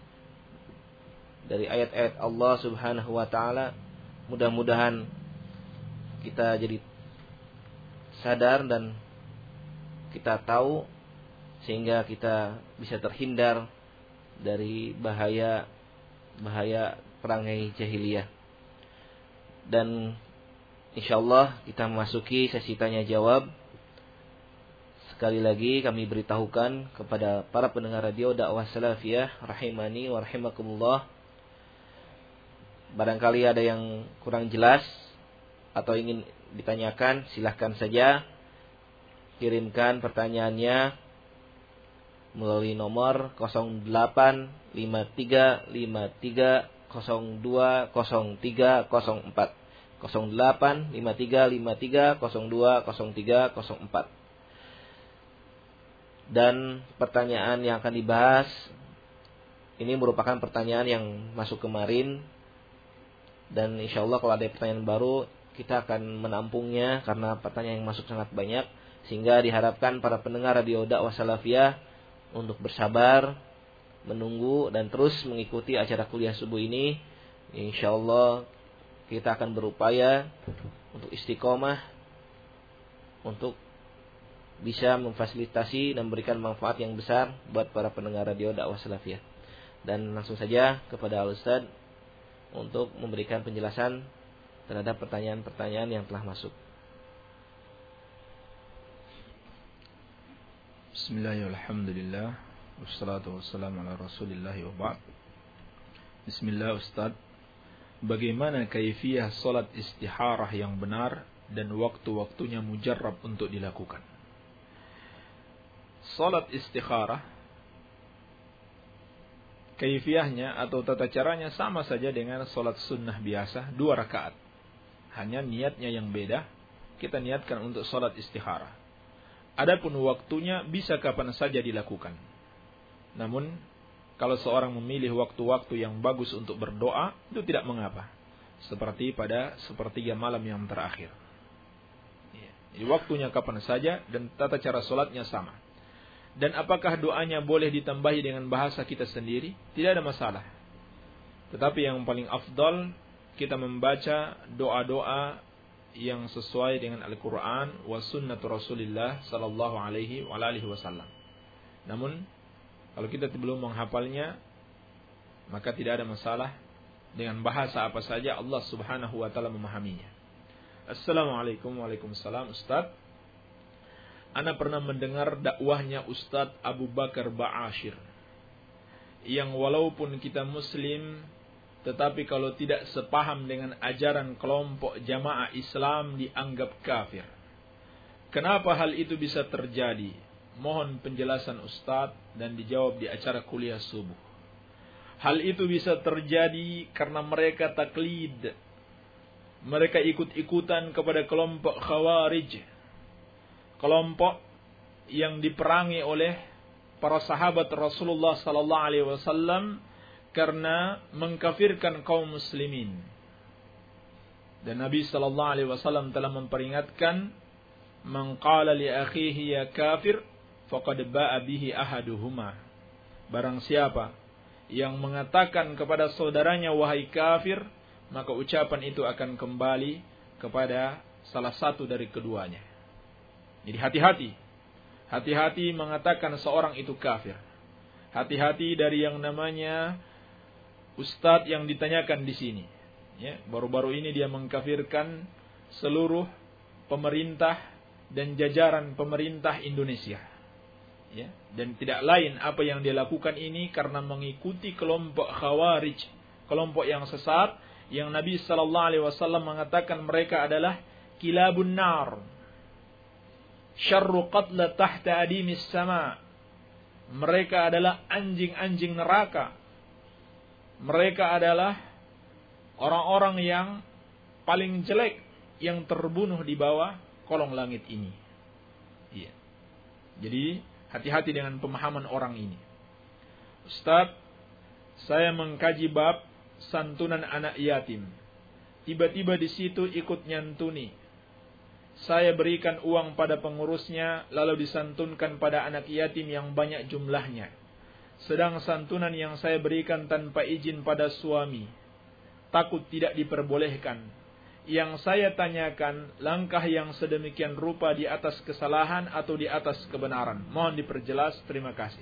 dari ayat-ayat Allah Subhanahu wa taala. Mudah-mudahan kita jadi sadar dan kita tahu sehingga kita bisa terhindar dari bahaya bahaya perangai jahiliyah. Dan insyaallah kita memasuki sesi tanya jawab. Sekali lagi kami beritahukan kepada para pendengar radio dakwah salafiyah rahimani wa rahimakumullah, barangkali ada yang kurang jelas atau ingin ditanyakan, silahkan saja kirimkan pertanyaannya melalui nomor nol delapan lima tiga lima tiga nol dua nol tiga nol empat nol delapan lima tiga lima tiga nol dua nol tiga nol empat. Dan pertanyaan yang akan dibahas ini merupakan pertanyaan yang masuk kemarin, dan insya Allah kalau ada pertanyaan baru kita akan menampungnya karena pertanyaan yang masuk sangat banyak, sehingga diharapkan para pendengar radio dakwah salafiyah untuk bersabar, menunggu dan terus mengikuti acara kuliah subuh ini. Insya Allah kita akan berupaya untuk istiqomah, untuk bisa memfasilitasi dan memberikan manfaat yang besar buat para pendengar radio dakwah salafiyah. Dan langsung saja kepada Al-Ustaz untuk memberikan penjelasan terhadap pertanyaan-pertanyaan yang telah masuk. Bismillahirrahmanirrahim. Wassalatu wassalamu ala Rasulillah wa ba'd. Bismillah. Ustaz, bagaimana kaifiyah salat istikharah yang benar dan waktu-waktunya mujarrab untuk dilakukan? Salat istikharah, kaifiyahnya atau tata caranya sama saja dengan salat sunnah biasa, dua rakaat. Hanya niatnya yang beda. Kita niatkan untuk salat istikharah. Adapun waktunya bisa kapan saja dilakukan. Namun kalau seorang memilih waktu-waktu yang bagus untuk berdoa, itu tidak mengapa. Seperti pada sepertiga malam yang terakhir. Jadi waktunya kapan saja dan tata cara salatnya sama. Dan apakah doanya boleh ditambahi dengan bahasa kita sendiri? Tidak ada masalah. Tetapi yang paling afdal kita membaca doa-doa yang sesuai dengan Al-Quran wa sunnatu Rasulillah sallallahu alaihi wa alihi wasallam. Namun kalau kita belum menghafalnya, maka tidak ada masalah. Dengan bahasa apa saja Allah subhanahu wa ta'ala memahaminya. Assalamualaikum. Waalaikumsalam. Ustaz, Ana pernah mendengar dakwahnya Ustaz Abu Bakar Ba'asyir, yang walaupun kita muslim, tetapi kalau tidak sepaham dengan ajaran kelompok jamaah Islam dianggap kafir. Kenapa hal itu bisa terjadi? Mohon penjelasan Ustaz dan dijawab di acara kuliah subuh. Hal itu bisa terjadi karena mereka taklid. Mereka ikut-ikutan kepada kelompok Khawarij. Kelompok yang diperangi oleh para sahabat Rasulullah sallallahu alaihi wasallam karena mengkafirkan kaum muslimin. Dan Nabi sallallahu alaihi wasallam telah memperingatkan, "Man qala li akhihi ya kafir faqad ba'a bihi ahaduhuma." Barang siapa yang mengatakan kepada saudaranya wahai kafir, maka ucapan itu akan kembali kepada salah satu dari keduanya. Jadi hati-hati. Hati-hati mengatakan seorang itu kafir. Hati-hati dari yang namanya ustadz yang ditanyakan di sini. Ya, baru-baru ini dia mengkafirkan seluruh pemerintah dan jajaran pemerintah Indonesia. Ya, dan tidak lain apa yang dia lakukan ini karena mengikuti kelompok Khawarij, kelompok yang sesat, yang Nabi sallallahu alaihi wasallam mengatakan mereka adalah kilabun nar. Syarru qatla tahta adimis sama. Mereka adalah anjing-anjing neraka. Mereka adalah orang-orang yang paling jelek yang terbunuh di bawah kolong langit ini. Iya. Jadi hati-hati dengan pemahaman orang ini. Ustaz, saya mengkaji bab santunan anak yatim. Tiba-tiba di situ ikut nyantuni. saya berikan uang pada pengurusnya, lalu disantunkan pada anak yatim yang banyak jumlahnya. Sedang santunan yang saya berikan tanpa izin pada suami, takut tidak diperbolehkan. Yang saya tanyakan, langkah yang sedemikian rupa di atas kesalahan atau di atas kebenaran? Mohon diperjelas, terima kasih.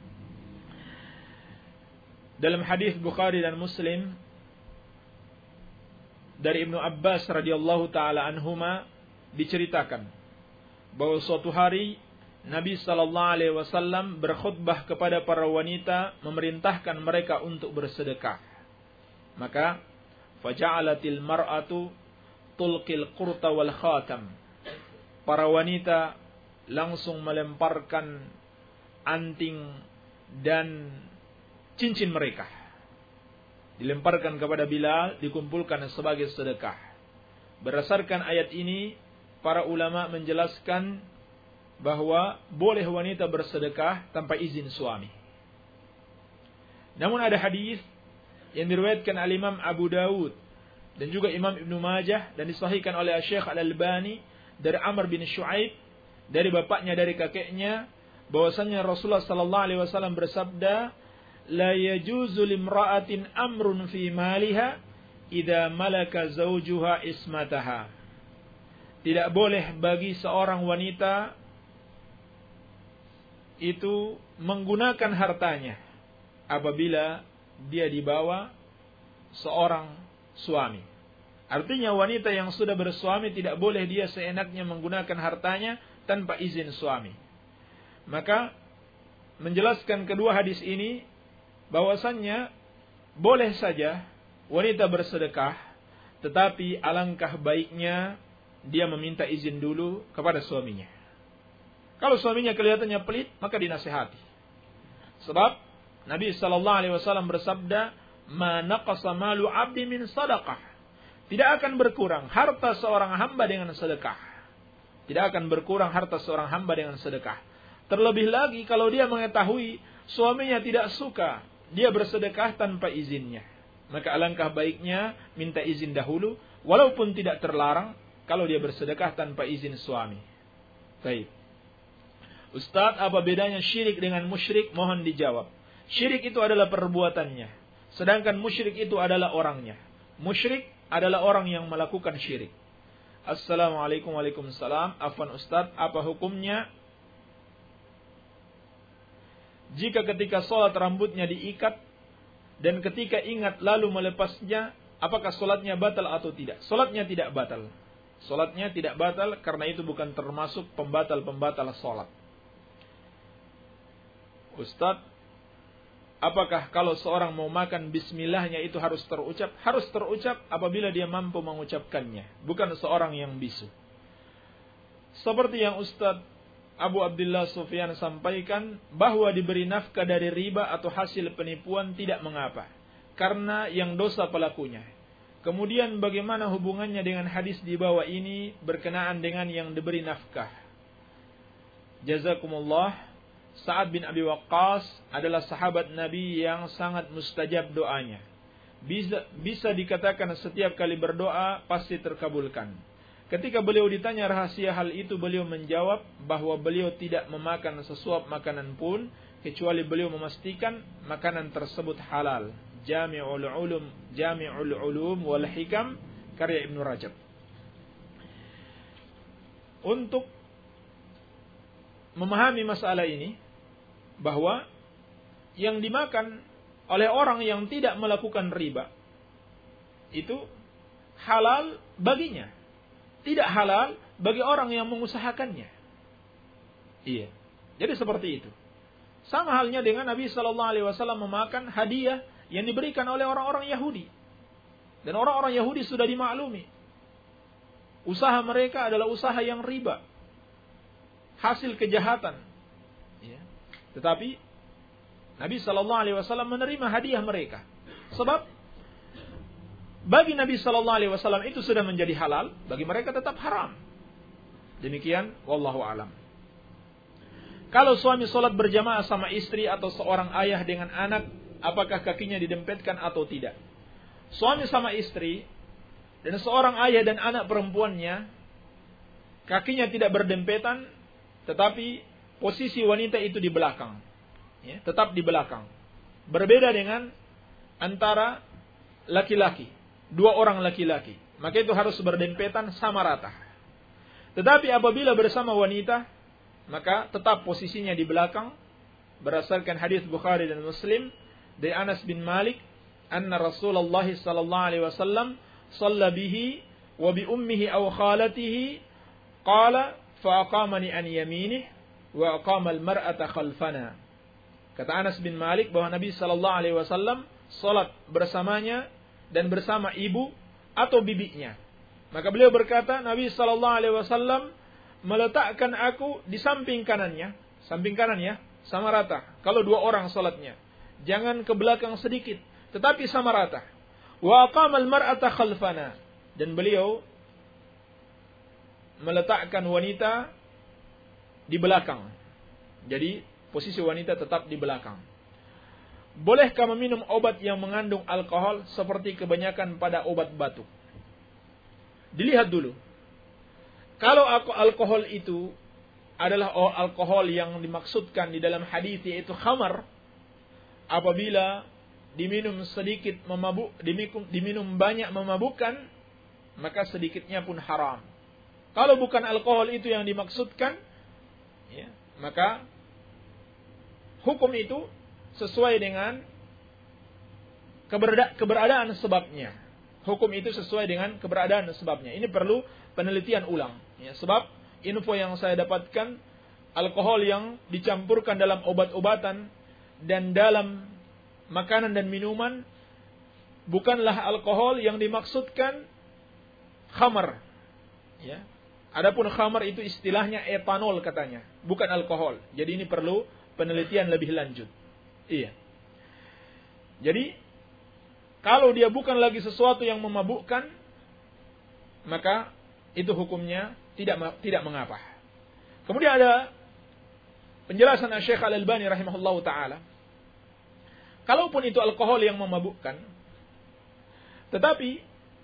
Dalam hadis Bukhari dan Muslim dari Ibnu Abbas radhiyallahu taala anhuma diceritakan bahwa suatu hari Nabi sallallahu alaihi wasallam berkhutbah kepada para wanita, memerintahkan mereka untuk bersedekah. Maka faja'alatil mar'atu tulqil qurta wal khatam. Para wanita langsung melemparkan anting dan cincin mereka, dilemparkan kepada Bilal, dikumpulkan sebagai sedekah. Berdasarkan ayat ini, para ulama menjelaskan bahwa boleh wanita bersedekah tanpa izin suami. Namun ada hadis yang diriwayatkan oleh Imam Abu Dawud dan juga Imam Ibnu Majah dan disahihkan oleh Syekh Al-Albani dari Amr bin Shu'aib dari bapaknya dari kakeknya, bahwasanya Rasulullah sallallahu alaihi wasallam bersabda, la yajuzu limra'atin amrun fi maliha idza malaka zawjuha ismataha. Tidak boleh bagi seorang wanita itu menggunakan hartanya apabila dia dibawa seorang suami. Artinya wanita yang sudah bersuami tidak boleh dia seenaknya menggunakan hartanya tanpa izin suami. Maka menjelaskan kedua hadis ini bahwasannya boleh saja wanita bersedekah, tetapi alangkah baiknya dia meminta izin dulu kepada suaminya. Kalau suaminya kelihatannya pelit, maka dinasihati. Sebab Nabi sallallahu alaihi wasallam bersabda, "Ma naqasa malu 'abdi min shadaqah." Tidak akan berkurang harta seorang hamba dengan sedekah. Tidak akan berkurang harta seorang hamba dengan sedekah. Terlebih lagi kalau dia mengetahui suaminya tidak suka dia bersedekah tanpa izinnya, maka alangkah baiknya minta izin dahulu, walaupun tidak terlarang kalau dia bersedekah tanpa izin suami. Baik. Ustaz, apa bedanya syirik dengan musyrik? Mohon dijawab. Syirik itu adalah perbuatannya, sedangkan musyrik itu adalah orangnya. Musyrik adalah orang yang melakukan syirik. Assalamualaikum warahmatullahi wabarakatuh. Afwan Ustaz, apa hukumnya jika ketika sholat rambutnya diikat dan ketika ingat lalu melepasnya, apakah sholatnya batal atau tidak? Sholatnya tidak batal. Sholatnya tidak batal karena itu bukan termasuk pembatal-pembatal sholat. Ustaz, apakah kalau seorang mau makan bismillahnya itu harus terucap? Harus terucap apabila dia mampu mengucapkannya, bukan seorang yang bisu. Seperti yang Ustaz Abu Abdullah Sufyan sampaikan, bahwa diberi nafkah dari riba atau hasil penipuan tidak mengapa, karena yang dosa pelakunya. Kemudian bagaimana hubungannya dengan hadis di bawah ini berkenaan dengan yang diberi nafkah? Jazakumullah. Sa'ad bin Abi Waqqas adalah sahabat Nabi yang sangat mustajab doanya. Bisa, bisa dikatakan setiap kali berdoa pasti terkabulkan. Ketika beliau ditanya rahasia hal itu, beliau menjawab bahwa beliau tidak memakan sesuap makanan pun kecuali beliau memastikan makanan tersebut halal. Jami'ul Ulum, Jami'ul Ulum wal Hikam, karya Ibnu Rajab. Untuk memahami masalah ini, bahwa yang dimakan oleh orang yang tidak melakukan riba itu halal baginya, tidak halal bagi orang yang mengusahakannya. Iya. Jadi seperti itu. Sama halnya dengan Nabi sallallahu alaihi wasallam memakan hadiah yang diberikan oleh orang-orang Yahudi. Dan orang-orang Yahudi sudah dimaklumi, usaha mereka adalah usaha yang riba, hasil kejahatan. Ya. Tetapi Nabi sallallahu alaihi wasallam menerima hadiah mereka. Sebab bagi Nabi sallallahu alaihi wasallam itu sudah menjadi halal, bagi mereka tetap haram. Demikian, wallahu alam. Kalau suami sholat berjamaah sama istri atau seorang ayah dengan anak, apakah kakinya didempetkan atau tidak? Suami sama istri dan seorang ayah dan anak perempuannya kakinya tidak berdempetan, tetapi posisi wanita itu di belakang. Ya, tetap di belakang. Berbeda dengan antara laki-laki, dua orang laki-laki. Maka itu harus berdempetan sama rata. Tetapi apabila bersama wanita, maka tetap posisinya di belakang. Berdasarkan hadis Bukhari dan Muslim dari Anas bin Malik, anna Rasulullah sallallahu alaihi wasallam shalla bihi wa bi ummihi aw khalatihi qala fa aqamani an yaminih wa aqama al-mar'ata khalfana. Kata Anas bin Malik bahwa Nabi sallallahu alaihi wasallam salat bersamanya dan bersama ibu atau bibinya. Maka beliau berkata, Nabi sallallahu alaihi wasallam meletakkan aku di samping kanannya, samping kanan ya, sama rata. Kalau dua orang salatnya, jangan ke belakang sedikit, tetapi sama rata. Wa aqamal mar'ata khalfana, dan beliau meletakkan wanita di belakang. Jadi posisi wanita tetap di belakang. Bolehkah meminum obat yang mengandung alkohol seperti kebanyakan pada obat batuk? Dilihat dulu. Kalau alkohol itu adalah alkohol yang dimaksudkan di dalam hadis yaitu khamar, apabila diminum sedikit memabuk, diminum banyak memabukkan, maka sedikitnya pun haram. Kalau bukan alkohol itu yang dimaksudkan, ya, maka hukum itu sesuai dengan keberada- keberadaan sebabnya. Hukum itu sesuai dengan keberadaan sebabnya. Ini perlu penelitian ulang. Ya, sebab info yang saya dapatkan, alkohol yang dicampurkan dalam obat-obatan dan dalam makanan dan minuman bukanlah alkohol yang dimaksudkan khamar. Ya. Adapun khamar itu istilahnya etanol katanya, bukan alkohol. Jadi ini perlu penelitian lebih lanjut. Iya. Jadi kalau dia bukan lagi sesuatu yang memabukkan, maka itu hukumnya tidak tidak mengapa. Kemudian ada penjelasan Syekh Al-Albani rahimahullahu taala. Kalaupun itu alkohol yang memabukkan, tetapi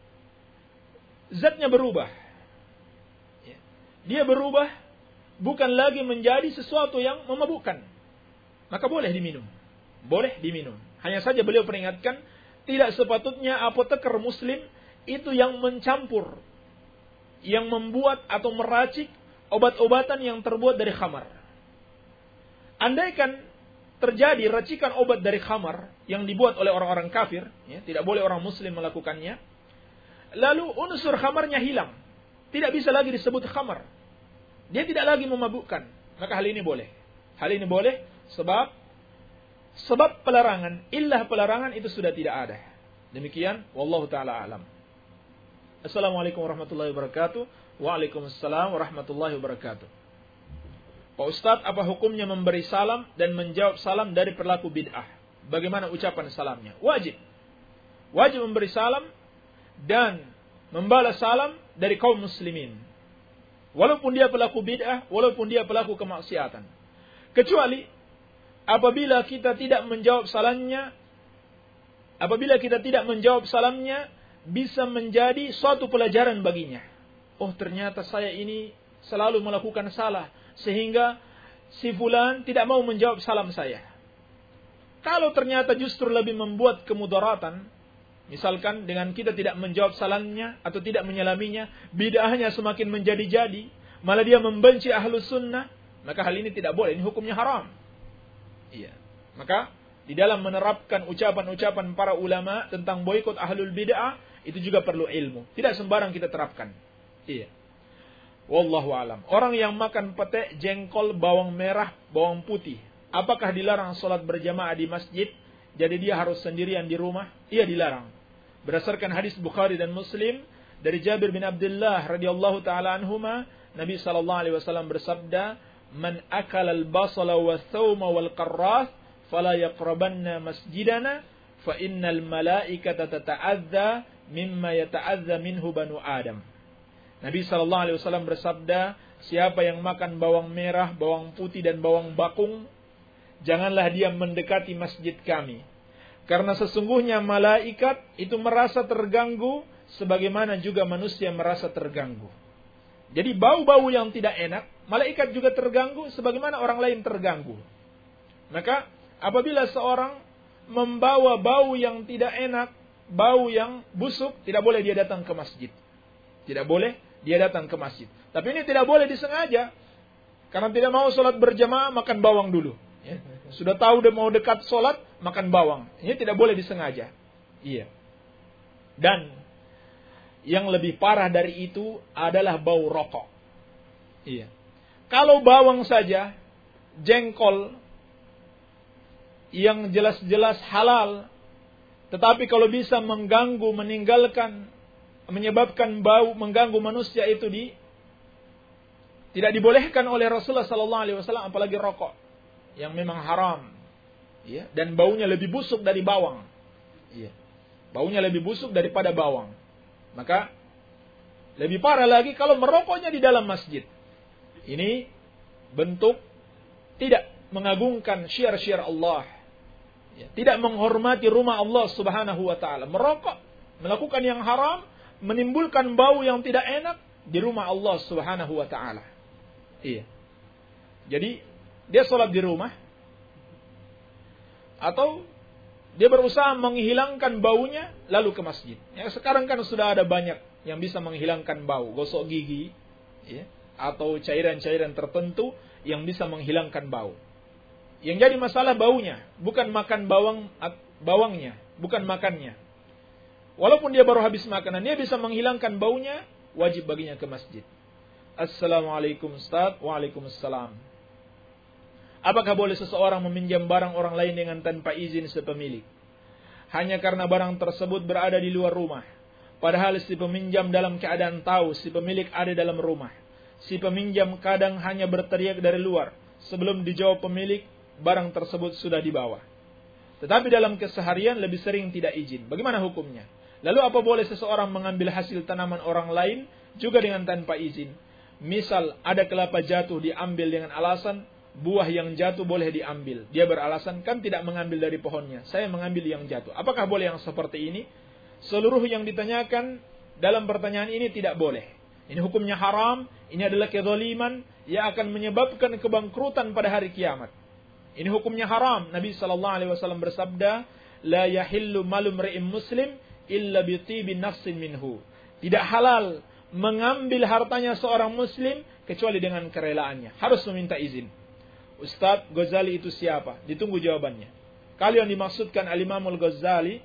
zatnya berubah. Dia berubah bukan lagi menjadi sesuatu yang memabukkan, maka boleh diminum. Boleh diminum. Hanya saja beliau peringatkan, tidak sepatutnya apoteker muslim itu yang mencampur, yang membuat atau meracik obat-obatan yang terbuat dari khamar. Andaikan terjadi racikan obat dari khamar yang dibuat oleh orang-orang kafir, ya, tidak boleh orang muslim melakukannya, lalu unsur khamarnya hilang, tidak bisa lagi disebut khamar, dia tidak lagi memabukkan, maka hal ini boleh. Hal ini boleh sebab sebab pelarangan, illah pelarangan itu sudah tidak ada. Demikian, wallahu taala alam. Assalamualaikum warahmatullahi wabarakatuh. Waalaikumsalam warahmatullahi wabarakatuh. Pak Ustadz, apa hukumnya memberi salam dan menjawab salam dari pelaku bid'ah? Bagaimana ucapan salamnya? Wajib. Wajib memberi salam dan membalas salam dari kaum muslimin. Walaupun dia pelaku bid'ah, walaupun dia pelaku kemaksiatan. Kecuali apabila kita tidak menjawab salamnya, apabila kita tidak menjawab salamnya, bisa menjadi suatu pelajaran baginya. Oh, ternyata saya ini selalu melakukan salah, sehingga si fulan tidak mau menjawab salam saya. Kalau ternyata justru lebih membuat kemudaratan, misalkan dengan kita tidak menjawab salamnya atau tidak menyalaminya, bid'ahnya semakin menjadi-jadi, malah dia membenci ahlus sunnah, maka hal ini tidak boleh, ini hukumnya haram. Iya. Maka di dalam menerapkan ucapan-ucapan para ulama tentang boikot ahlul bid'ah, itu juga perlu ilmu. Tidak sembarang kita terapkan. Iya. Wallahu alam. Orang yang makan pete, jengkol, bawang merah, bawang putih, apakah dilarang sholat berjamaah di masjid? Jadi dia harus sendirian di rumah? Iya, dilarang. Berdasarkan hadis Bukhari dan Muslim dari Jabir bin Abdullah radhiyallahu taala anhuma, Nabi sallallahu alaihi wasallam bersabda, "Man akala al-basala was-sawma wal-qarras fala yaqrabanna masjidana fa innal malaikata tata'adza mimma yata'adza minhu banu Adam." Nabi sallallahu alaihi wasallam bersabda, siapa yang makan bawang merah, bawang putih dan bawang bakung, janganlah dia mendekati masjid kami. Karena sesungguhnya malaikat itu merasa terganggu sebagaimana juga manusia merasa terganggu. Jadi bau-bau yang tidak enak, malaikat juga terganggu sebagaimana orang lain terganggu. Maka apabila seorang membawa bau yang tidak enak, bau yang busuk, tidak boleh dia datang ke masjid. Tidak boleh dia datang ke masjid. Tapi ini tidak boleh disengaja. Karena tidak mau sholat berjamaah, makan bawang dulu. Ya. Sudah tahu dia mau dekat sholat, makan bawang. Ini tidak boleh disengaja. Iya. Dan yang lebih parah dari itu adalah bau rokok. Iya. Kalau bawang saja, jengkol yang jelas-jelas halal, tetapi kalau bisa mengganggu, meninggalkan, menyebabkan bau, mengganggu manusia itu di tidak dibolehkan oleh Rasulullah sallallahu alaihi wasallam, apalagi rokok yang memang haram. Iya, dan baunya lebih busuk dari bawang. Iya. Baunya lebih busuk daripada bawang. Maka lebih parah lagi kalau merokoknya di dalam masjid. Ini bentuk tidak mengagungkan syiar-syiar Allah. Ya, tidak menghormati rumah Allah Subhanahu wa taala. Merokok, melakukan yang haram, menimbulkan bau yang tidak enak di rumah Allah Subhanahu wa taala. Iya. Jadi dia sholat di rumah atau dia berusaha menghilangkan baunya lalu ke masjid. Ya, sekarang kan sudah ada banyak yang bisa menghilangkan bau, gosok gigi, ya, atau cairan-cairan tertentu yang bisa menghilangkan bau. Yang jadi masalah baunya, bukan makan bawang bawangnya, bukan makannya. Walaupun dia baru habis makanan, dia bisa menghilangkan baunya, wajib baginya ke masjid. Assalamualaikum Ustaz. Waalaikumsalam. Apakah boleh seseorang meminjam barang orang lain dengan tanpa izin si pemilik? Hanya karena barang tersebut berada di luar rumah. Padahal si peminjam dalam keadaan tahu si pemilik ada dalam rumah. Si peminjam kadang hanya berteriak dari luar. Sebelum dijawab pemilik, barang tersebut sudah dibawa. Tetapi dalam keseharian lebih sering tidak izin. Bagaimana hukumnya? Lalu apa boleh seseorang mengambil hasil tanaman orang lain juga dengan tanpa izin? Misal ada kelapa jatuh diambil dengan alasan buah yang jatuh boleh diambil. Dia beralasan kan tidak mengambil dari pohonnya. Saya mengambil yang jatuh. Apakah boleh yang seperti ini? Seluruh yang ditanyakan dalam pertanyaan ini tidak boleh. Ini hukumnya haram. Ini adalah kezaliman yang akan menyebabkan kebangkrutan pada hari kiamat. Ini hukumnya haram. Nabi sallallahu alaihi wasallam bersabda, "La yahillu malu mri'in muslim illa bi tibi nafsin minhu." Tidak halal mengambil hartanya seorang muslim kecuali dengan kerelaannya. Harus meminta izin. Ustaz, Ghazali itu siapa? Ditunggu jawabannya. Kalau yang dimaksudkan Al-Imamul Ghazali,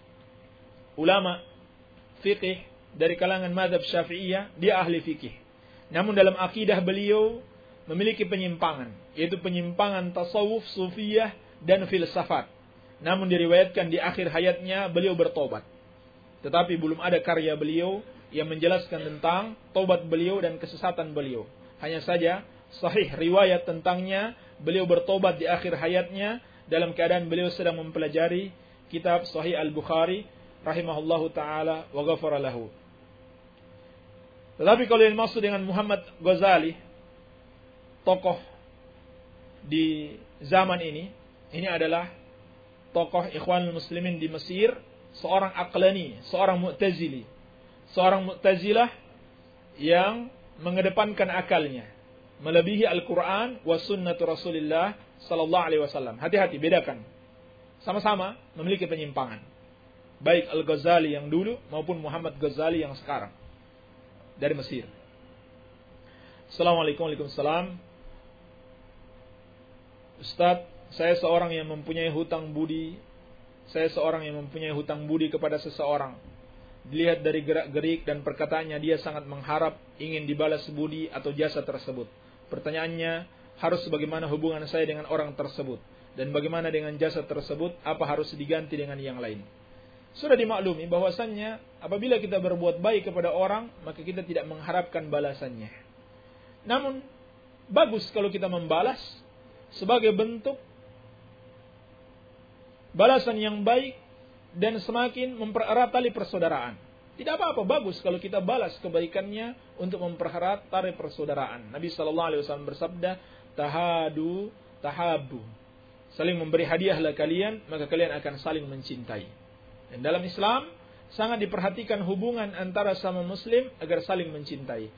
ulama fikih dari kalangan mazhab Syafi'iyah, dia ahli fikih. Namun dalam akidah beliau memiliki penyimpangan, yaitu penyimpangan tasawuf, sufiyah, dan filsafat. Namun diriwayatkan di akhir hayatnya beliau bertobat. Tetapi belum ada karya beliau yang menjelaskan tentang tobat beliau dan kesesatan beliau. Hanya saja sahih riwayat tentangnya, beliau bertobat di akhir hayatnya dalam keadaan beliau sedang mempelajari kitab Sahih Al-Bukhari rahimahullahu taala wa ghafara lahu. Tetapi kalau yang maksud dengan Muhammad Ghazali, tokoh di zaman ini, ini adalah tokoh Ikhwanul Muslimin di Mesir, seorang aqlani, seorang mu'tazili, seorang mu'tazilah yang mengedepankan akalnya melebihi Al-Quran wa sunnatu Rasulullah sallallahu alaihi wasallam. Hati-hati, bedakan. Sama-sama memiliki penyimpangan. Baik Al-Ghazali yang dulu maupun Muhammad Ghazali yang sekarang dari Mesir. Assalamualaikum warahmatullahi wabarakatuh. Ustaz, saya seorang yang mempunyai hutang budi. Saya seorang yang mempunyai hutang budi kepada seseorang. Dilihat dari gerak-gerik dan perkataannya, dia sangat mengharap ingin dibalas budi atau jasa tersebut. Pertanyaannya, harus bagaimana hubungan saya dengan orang tersebut? Dan bagaimana dengan jasa tersebut? Apa harus diganti dengan yang lain? Sudah dimaklumi bahwasannya apabila kita berbuat baik kepada orang, maka kita tidak mengharapkan balasannya. Namun, bagus kalau kita membalas sebagai bentuk balasan yang baik dan semakin mempererat tali persaudaraan. Tidak apa-apa, bagus kalau kita balas kebaikannya untuk mempererat tali persaudaraan. Nabi sallallahu alaihi wasallam bersabda, "Tahadu, tahabu." Saling memberi hadiahlah kalian, maka kalian akan saling mencintai. Dan dalam Islam sangat diperhatikan hubungan antara sama muslim agar saling mencintai.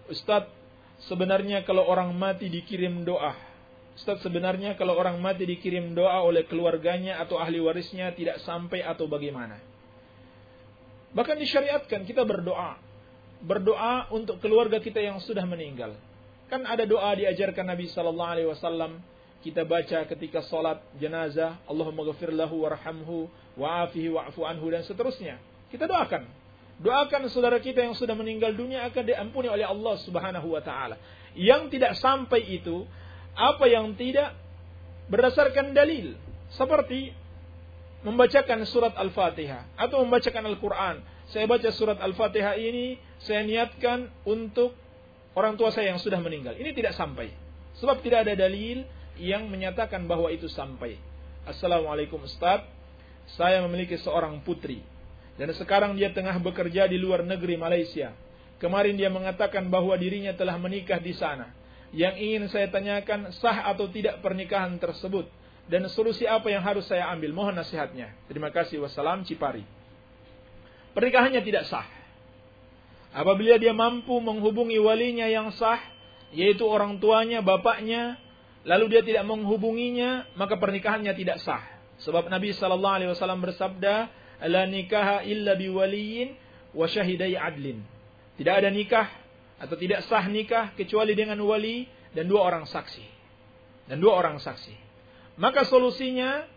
Ustaz, sebenarnya kalau orang mati dikirim doa. Ustaz, sebenarnya kalau orang mati dikirim doa oleh keluarganya atau ahli warisnya tidak sampai atau bagaimana? Bahkan disyariatkan kita berdoa. Berdoa untuk keluarga kita yang sudah meninggal. Kan ada doa diajarkan Nabi sallallahu alaihi wasallam, kita baca ketika salat jenazah, Allahumma ghafir lahu warhamhu wa'afihi wa'fu anhu dan seterusnya. Kita doakan. Doakan saudara kita yang sudah meninggal dunia akan diampuni oleh Allah Subhanahu wa taala. Yang tidak sampai itu, apa yang tidak berdasarkan dalil, seperti membacakan surat Al-Fatihah atau membacakan Al-Qur'an. Saya baca surat Al-Fatihah ini, saya niatkan untuk orang tua saya yang sudah meninggal. Ini tidak sampai. Sebab tidak ada dalil yang menyatakan bahwa itu sampai. Assalamualaikum Ustaz, saya memiliki seorang putri. Dan sekarang dia tengah bekerja di luar negeri Malaysia. Kemarin dia mengatakan bahwa dirinya telah menikah di sana. Yang ingin saya tanyakan, sah atau tidak pernikahan tersebut? Dan solusi apa yang harus saya ambil? Mohon nasihatnya. Terima kasih. Wassalam, Cipari. Pernikahannya tidak sah. Apabila dia mampu menghubungi walinya yang sah, yaitu orang tuanya, bapaknya, lalu dia tidak menghubunginya, maka pernikahannya tidak sah. Sebab Nabi sallallahu alaihi wasallam bersabda, la nikaha illa biwaliyin wa syahidai adlin. Tidak ada nikah atau tidak sah nikah kecuali dengan wali dan dua orang saksi. Dan dua orang saksi. Maka solusinya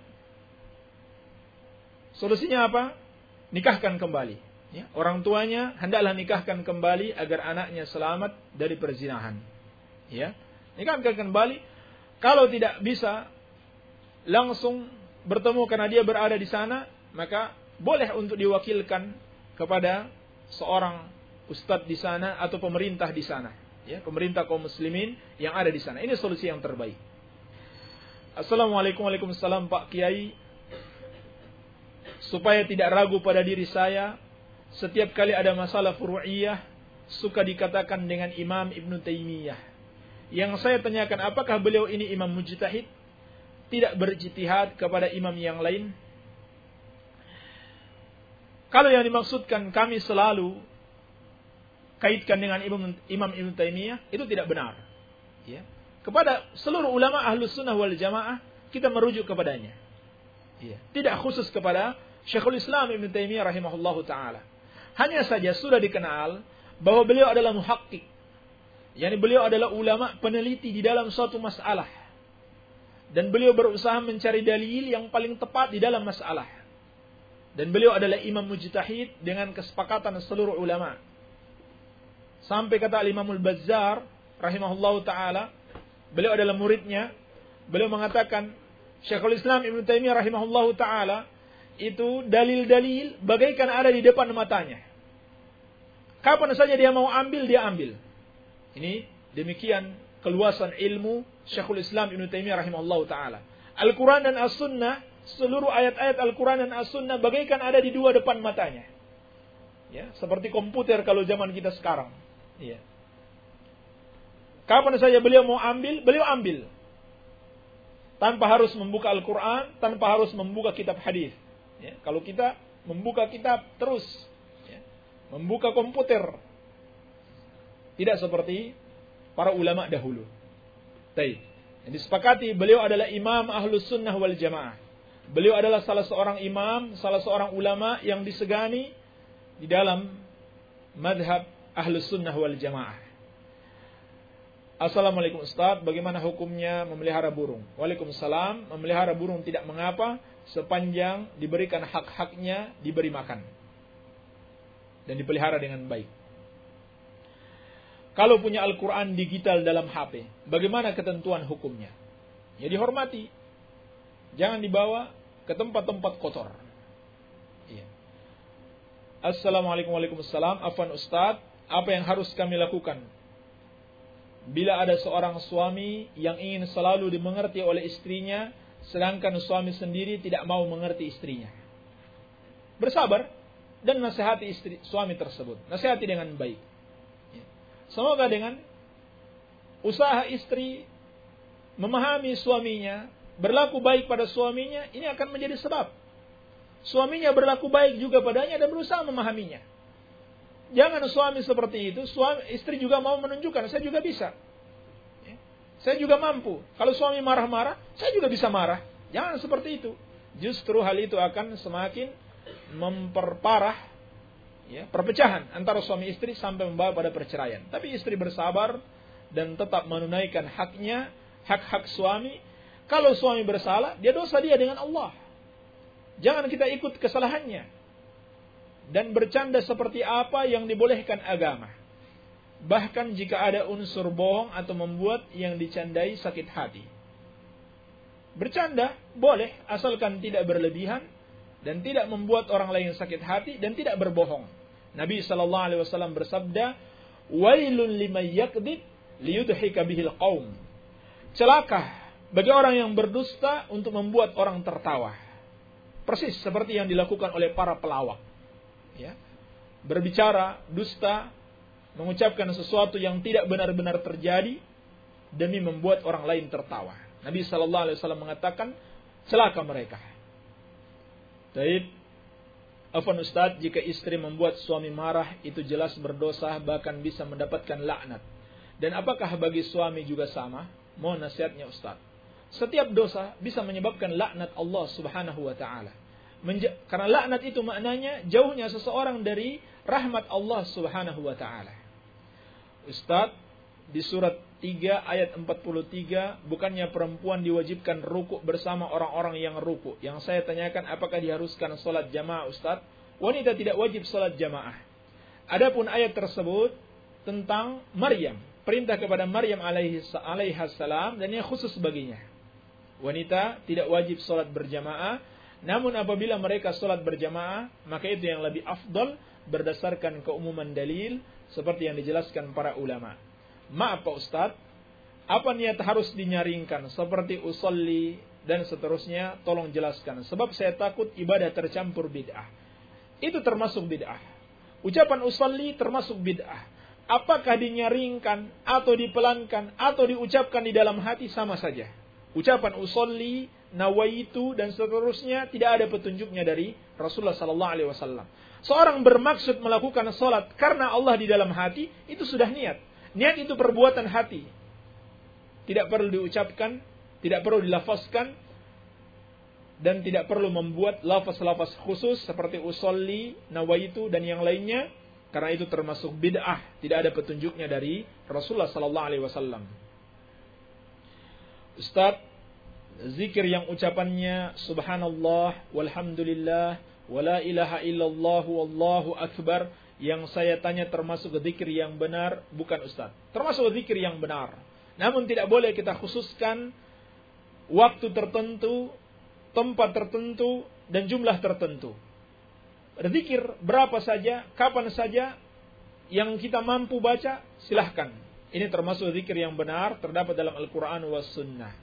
solusinya apa? Nikahkan kembali. Ya, orang tuanya hendaklah nikahkan kembali agar anaknya selamat dari perzinahan. Ya, nikahkan kembali. Kalau tidak bisa langsung bertemu karena dia berada di sana, maka boleh untuk diwakilkan kepada seorang ustadz di sana atau pemerintah di sana. Ya, pemerintah kaum muslimin yang ada di sana. Ini solusi yang terbaik. Assalamualaikum warahmatullahi wabarakatuh Pak Kiai. Supaya tidak ragu pada diri saya, setiap kali ada masalah furu'iyah, suka dikatakan dengan Imam Ibn Taymiyah. Yang saya tanyakan, apakah beliau ini imam mujtahid? Tidak berijtihad kepada imam yang lain? Kalau yang dimaksudkan kami selalu kaitkan dengan Imam, Imam Ibn Taymiyah, itu tidak benar. Ya. Kepada seluruh ulama Ahlus Sunnah wal Jamaah, kita merujuk kepadanya. Ya. Tidak khusus kepada Syekhul Islam Ibn Taymiyah rahimahullahu ta'ala. Hanya saja sudah dikenal bahwa beliau adalah muhakkik. Yani beliau adalah ulama peneliti di dalam suatu masalah. Dan beliau berusaha mencari dalil yang paling tepat di dalam masalah. Dan beliau adalah imam mujtahid dengan kesepakatan seluruh ulama. Sampai kata Al-Imamul Bazzar rahimahullahu ta'ala, beliau adalah muridnya. Beliau mengatakan, Syekhul Islam Ibn Taymiyah rahimahullahu ta'ala, itu dalil-dalil bagaikan ada di depan matanya. Kapan saja dia mau ambil, dia ambil. Ini demikian keluasan ilmu Syekhul Islam Ibn Taymiyah rahimahullahu ta'ala. Al-Quran dan As-Sunnah, seluruh ayat-ayat Al-Quran dan As-Sunnah bagaikan ada di dua depan matanya. Ya, seperti komputer kalau zaman kita sekarang. Ya. Kapan saja beliau mau ambil, beliau ambil. Tanpa harus membuka Al-Quran, tanpa harus membuka kitab hadis. Ya, kalau kita membuka kitab terus, ya, membuka komputer, tidak seperti para ulama dahulu. Baik. Yang disepakati beliau adalah imam Ahlus Sunnah wal Jamaah. Beliau adalah salah seorang imam, salah seorang ulama yang disegani di dalam madhab Ahlus Sunnah wal Jamaah. Assalamualaikum Ustaz, bagaimana hukumnya memelihara burung? Waalaikumsalam, memelihara burung tidak mengapa sepanjang diberikan hak-haknya, diberi makan dan dipelihara dengan baik. Kalau punya Al-Quran digital dalam H P, bagaimana ketentuan hukumnya? Ya dihormati, jangan dibawa ke tempat-tempat kotor. Iya. Assalamualaikum warahmatullahi wabarakatuh. Afwan Ustaz, apa yang harus kami lakukan bila ada seorang suami yang ingin selalu dimengerti oleh istrinya, sedangkan suami sendiri tidak mau mengerti istrinya? Bersabar dan nasihati istri suami tersebut. Nasihati dengan baik. Semoga dengan usaha istri memahami suaminya, berlaku baik pada suaminya, ini akan menjadi sebab suaminya berlaku baik juga padanya dan berusaha memahaminya. Jangan suami seperti itu, suami istri juga mau menunjukkan saya juga bisa. Ya. Saya juga mampu. Kalau suami marah-marah, saya juga bisa marah. Jangan seperti itu. Justru hal itu akan semakin memperparah ya, perpecahan antara suami istri sampai membawa pada perceraian. Tapi istri bersabar dan tetap menunaikan haknya, hak-hak suami. Kalau suami bersalah, dia dosa dia dengan Allah. Jangan kita ikut kesalahannya. Dan bercanda seperti apa yang dibolehkan agama. Bahkan jika ada unsur bohong atau membuat yang dicandai sakit hati. Bercanda boleh asalkan tidak berlebihan dan tidak membuat orang lain sakit hati dan tidak berbohong. Nabi sallallahu alaihi wasallam bersabda, "Wailun liman yakdzib liyudhika bihil qaum." Celaka bagi orang yang berdusta untuk membuat orang tertawa. Persis seperti yang dilakukan oleh para pelawak. Ya. Berbicara dusta, mengucapkan sesuatu yang tidak benar-benar terjadi demi membuat orang lain tertawa. Nabi sallallahu alaihi wasallam mengatakan, celaka mereka. Baik, afwan Ustaz, jika istri membuat suami marah itu jelas berdosa, bahkan bisa mendapatkan laknat. Dan apakah bagi suami juga sama? Mohon nasihatnya Ustaz. Setiap dosa bisa menyebabkan laknat Allah Subhanahu wa taala. Menja- karena laknat itu maknanya jauhnya seseorang dari rahmat Allah Subhanahu wa taala. Ustaz, di surat tiga ayat empat puluh tiga, bukannya perempuan diwajibkan rukuk bersama orang-orang yang rukuk? Yang saya tanyakan, apakah diharuskan salat jamaah Ustaz? Wanita tidak wajib salat jamaah. Adapun ayat tersebut tentang Maryam, perintah kepada Maryam alaihi salam, dan ini khusus baginya. Wanita tidak wajib salat berjamaah. Namun apabila mereka sholat berjamaah, maka itu yang lebih afdal berdasarkan keumuman dalil seperti yang dijelaskan para ulama. Maaf Pak Ustadz, apa niat harus dinyaringkan seperti usolli dan seterusnya, tolong jelaskan. Sebab saya takut ibadah tercampur bid'ah. Itu termasuk bid'ah. Ucapan usolli termasuk bid'ah. Apakah dinyaringkan atau dipelankan atau diucapkan di dalam hati sama saja. Ucapan usolli, nawaitu dan seterusnya tidak ada petunjuknya dari Rasulullah sallallahu alaihi wasallam. Seorang bermaksud melakukan salat karena Allah di dalam hati, itu sudah niat. Niat itu perbuatan hati. Tidak perlu diucapkan, tidak perlu dilafazkan, dan tidak perlu membuat lafaz-lafaz khusus seperti usolli, nawaitu dan yang lainnya, karena itu termasuk bid'ah, tidak ada petunjuknya dari Rasulullah sallallahu alaihi wasallam. Ustaz, zikir yang ucapannya subhanallah, walhamdulillah, wala ilaha illallah, wallahu akbar, yang saya tanya termasuk zikir yang benar, bukan Ustaz. Termasuk zikir yang benar. Namun tidak boleh kita khususkan waktu tertentu, tempat tertentu, dan jumlah tertentu. Zikir berapa saja, kapan saja yang kita mampu baca, silahkan. Ini termasuk zikir yang benar, terdapat dalam Al-Quran was Sunnah.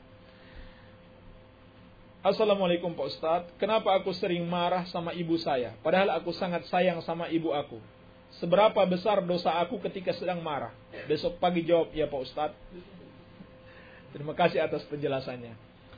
Assalamualaikum Pak Ustadz, kenapa aku sering marah sama ibu saya, padahal aku sangat sayang sama ibu aku? Seberapa besar dosa aku ketika sedang marah? Besok pagi jawab ya Pak Ustadz. Terima kasih atas penjelasannya.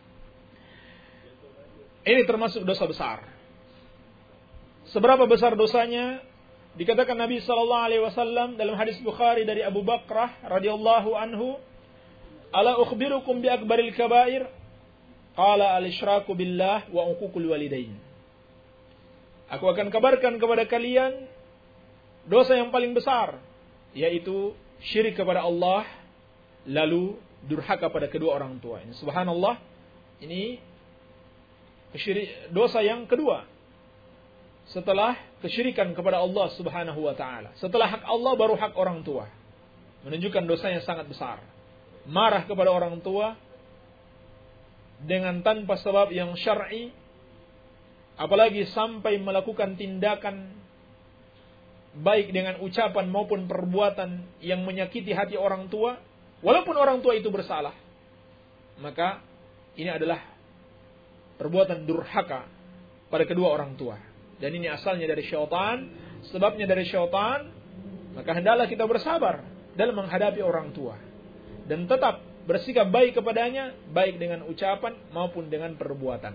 Ini termasuk dosa besar. Seberapa besar dosanya? Dikatakan Nabi sallallahu alaihi wasallam dalam hadis Bukhari dari Abu Bakrah radhiyallahu anhu, "Ala ukhbirukum bi akbaril kabair?" Qala al-isyraku billah wa uququl walidain. Aku akan kabarkan kepada kalian dosa yang paling besar, yaitu syirik kepada Allah, lalu durhaka pada kedua orang tua. Ini subhanallah, ini syirik, dosa yang kedua setelah kesyirikan kepada Allah Subhanahu wa taala. Setelah hak Allah baru hak orang tua. Menunjukkan dosa yang sangat besar. Marah kepada orang tua dengan tanpa sebab yang syar'i, apalagi sampai melakukan tindakan baik dengan ucapan maupun perbuatan yang menyakiti hati orang tua, walaupun orang tua itu bersalah, maka ini adalah perbuatan durhaka pada kedua orang tua. Dan ini asalnya dari syaitan, sebabnya dari syaitan, maka hendaklah kita bersabar dalam menghadapi orang tua dan tetap bersikap baik kepadanya, baik dengan ucapan maupun dengan perbuatan.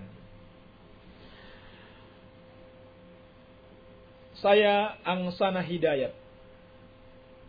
Saya Angsana Hidayat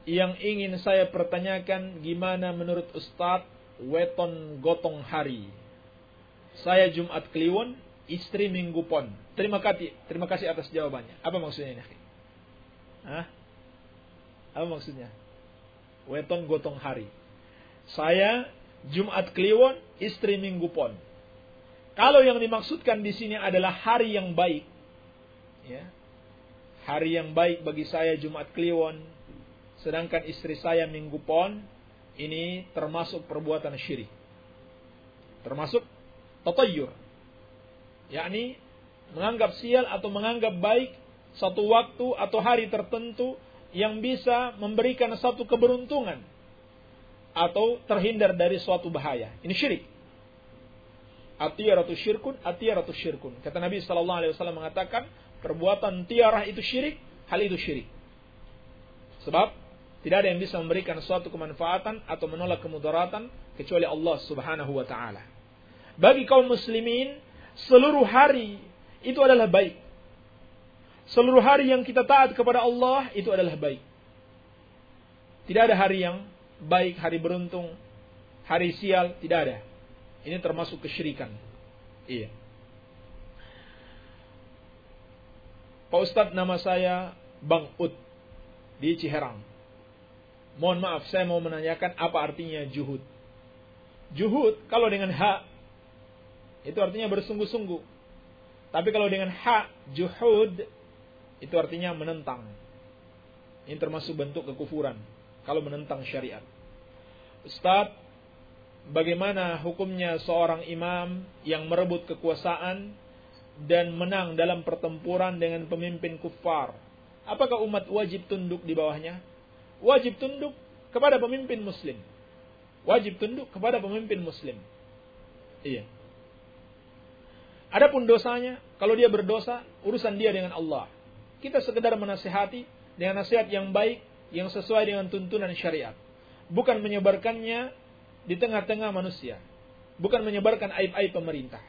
yang ingin saya pertanyakan, gimana menurut Ustadz weton gotong hari? Saya Jumat Kliwon, istri Minggu Pon. Terima kasih, terima kasih atas jawabannya. Apa maksudnya ini? Hah? Apa maksudnya? Weton gotong hari. Saya Jumat Kliwon, istri Minggu Pon. Kalau yang dimaksudkan di sini adalah hari yang baik, ya, hari yang baik bagi saya Jumat Kliwon, sedangkan istri saya Minggu Pon, ini termasuk perbuatan syirik, termasuk tatayyur, yakni menganggap sial atau menganggap baik satu waktu atau hari tertentu yang bisa memberikan satu keberuntungan atau terhindar dari suatu bahaya. Ini syirik. Atiyaratu syirkun, atiyaratu syirkun. Kata Nabi sallallahu alaihi wasallam mengatakan, perbuatan tiarah itu syirik, hal itu syirik. Sebab tidak ada yang bisa memberikan suatu kemanfaatan atau menolak kemudaratan kecuali Allah Subhanahu wa taala. Bagi kaum muslimin, seluruh hari itu adalah baik. Seluruh hari yang kita taat kepada Allah itu adalah baik. Tidak ada hari yang baik, hari beruntung, hari sial, tidak ada. Ini termasuk kesyirikan. Iya. Pak Ustadz, nama saya Bang Ud di Ciherang. Mohon maaf, saya mau menanyakan apa artinya juhud. Juhud kalau dengan ha itu artinya bersungguh-sungguh. Tapi kalau dengan ha, juhud, itu artinya menentang. Ini termasuk bentuk kekufuran kalau menentang syariat. Ustadz, bagaimana hukumnya seorang imam yang merebut kekuasaan dan menang dalam pertempuran dengan pemimpin kufar? Apakah umat wajib tunduk di bawahnya? Wajib tunduk kepada pemimpin muslim. Wajib tunduk kepada pemimpin muslim. Iya. Adapun dosanya, kalau dia berdosa, urusan dia dengan Allah. Kita sekedar menasihati dengan nasihat yang baik, yang sesuai dengan tuntunan syariat. Bukan menyebarkannya di tengah-tengah manusia. Bukan menyebarkan aib-aib pemerintah.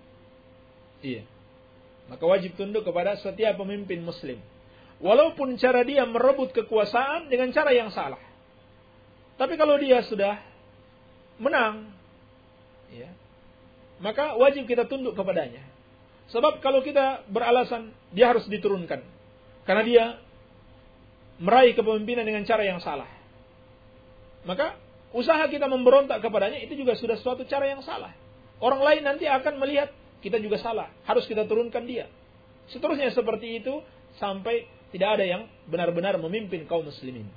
Iya. Maka wajib tunduk kepada setiap pemimpin muslim. Walaupun cara dia merebut kekuasaan dengan cara yang salah. Tapi kalau dia sudah menang, ya, maka wajib kita tunduk kepadanya. Sebab kalau kita beralasan dia harus diturunkan karena dia meraih kepemimpinan dengan cara yang salah, maka usaha kita memberontak kepadanya itu juga sudah suatu cara yang salah. Orang lain nanti akan melihat kita juga salah, harus kita turunkan dia. Seterusnya seperti itu sampai tidak ada yang benar-benar memimpin kaum muslimin.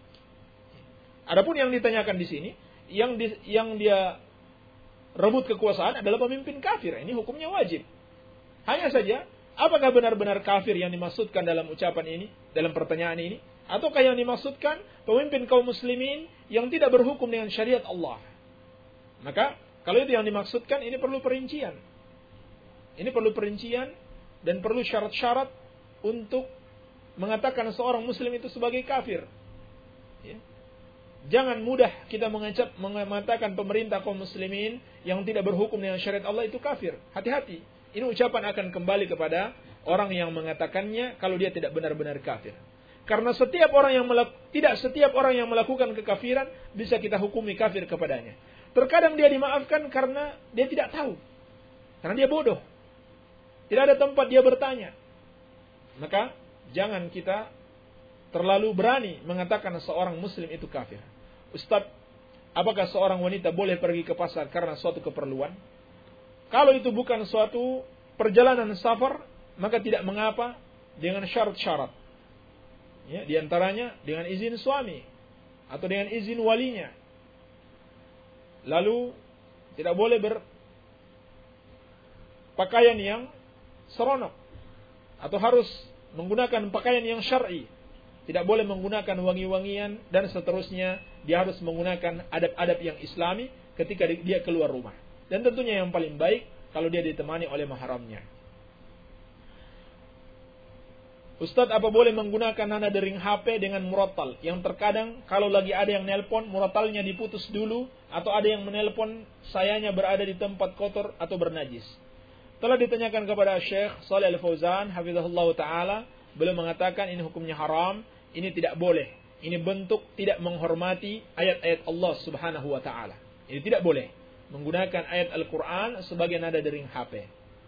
Adapun yang ditanyakan di sini, yang di, yang dia rebut kekuasaan adalah pemimpin kafir. Ini hukumnya wajib. Hanya saja, apakah benar-benar kafir yang dimaksudkan dalam ucapan ini, dalam pertanyaan ini? Ataukah yang dimaksudkan pemimpin kaum muslimin yang tidak berhukum dengan syariat Allah? Maka, kalau itu yang dimaksudkan, ini perlu perincian. Ini perlu perincian dan perlu syarat-syarat untuk mengatakan seorang muslim itu sebagai kafir. Ya. Jangan mudah kita mengecap, mengatakan pemerintah kaum muslimin yang tidak berhukum dengan syariat Allah itu kafir. Hati-hati. Ini ucapan akan kembali kepada orang yang mengatakannya kalau dia tidak benar-benar kafir. Karena setiap orang yang melak- tidak setiap orang yang melakukan kekafiran bisa kita hukumi kafir kepadanya. Terkadang dia dimaafkan karena dia tidak tahu. Karena dia bodoh. Tidak ada tempat dia bertanya. Maka jangan kita terlalu berani mengatakan seorang muslim itu kafir. Ustadz, apakah seorang wanita boleh pergi ke pasar karena suatu keperluan? Kalau itu bukan suatu perjalanan safar, maka tidak mengapa dengan syarat-syarat. Ya, di antaranya dengan izin suami atau dengan izin walinya. Lalu tidak boleh berpakaian yang seronok atau harus menggunakan pakaian yang syar'i. Tidak boleh menggunakan wangi-wangian dan seterusnya. Dia harus menggunakan adab-adab yang islami ketika dia keluar rumah. Dan tentunya yang paling baik kalau dia ditemani oleh mahramnya. Ustadz, apa boleh menggunakan nada dering H P dengan murattal? Yang terkadang kalau lagi ada yang nelpon, murattalnya diputus dulu. Atau ada yang menelpon, sayanya berada di tempat kotor atau bernajis. Telah ditanyakan kepada Syekh Shalih Al-Fauzan hafizahullah ta'ala. Beliau mengatakan ini hukumnya haram, ini tidak boleh. ini bentuk tidak menghormati ayat-ayat Allah Subhanahu wa taala. Ini tidak boleh menggunakan ayat Al-Qur'an sebagai nada dering H P.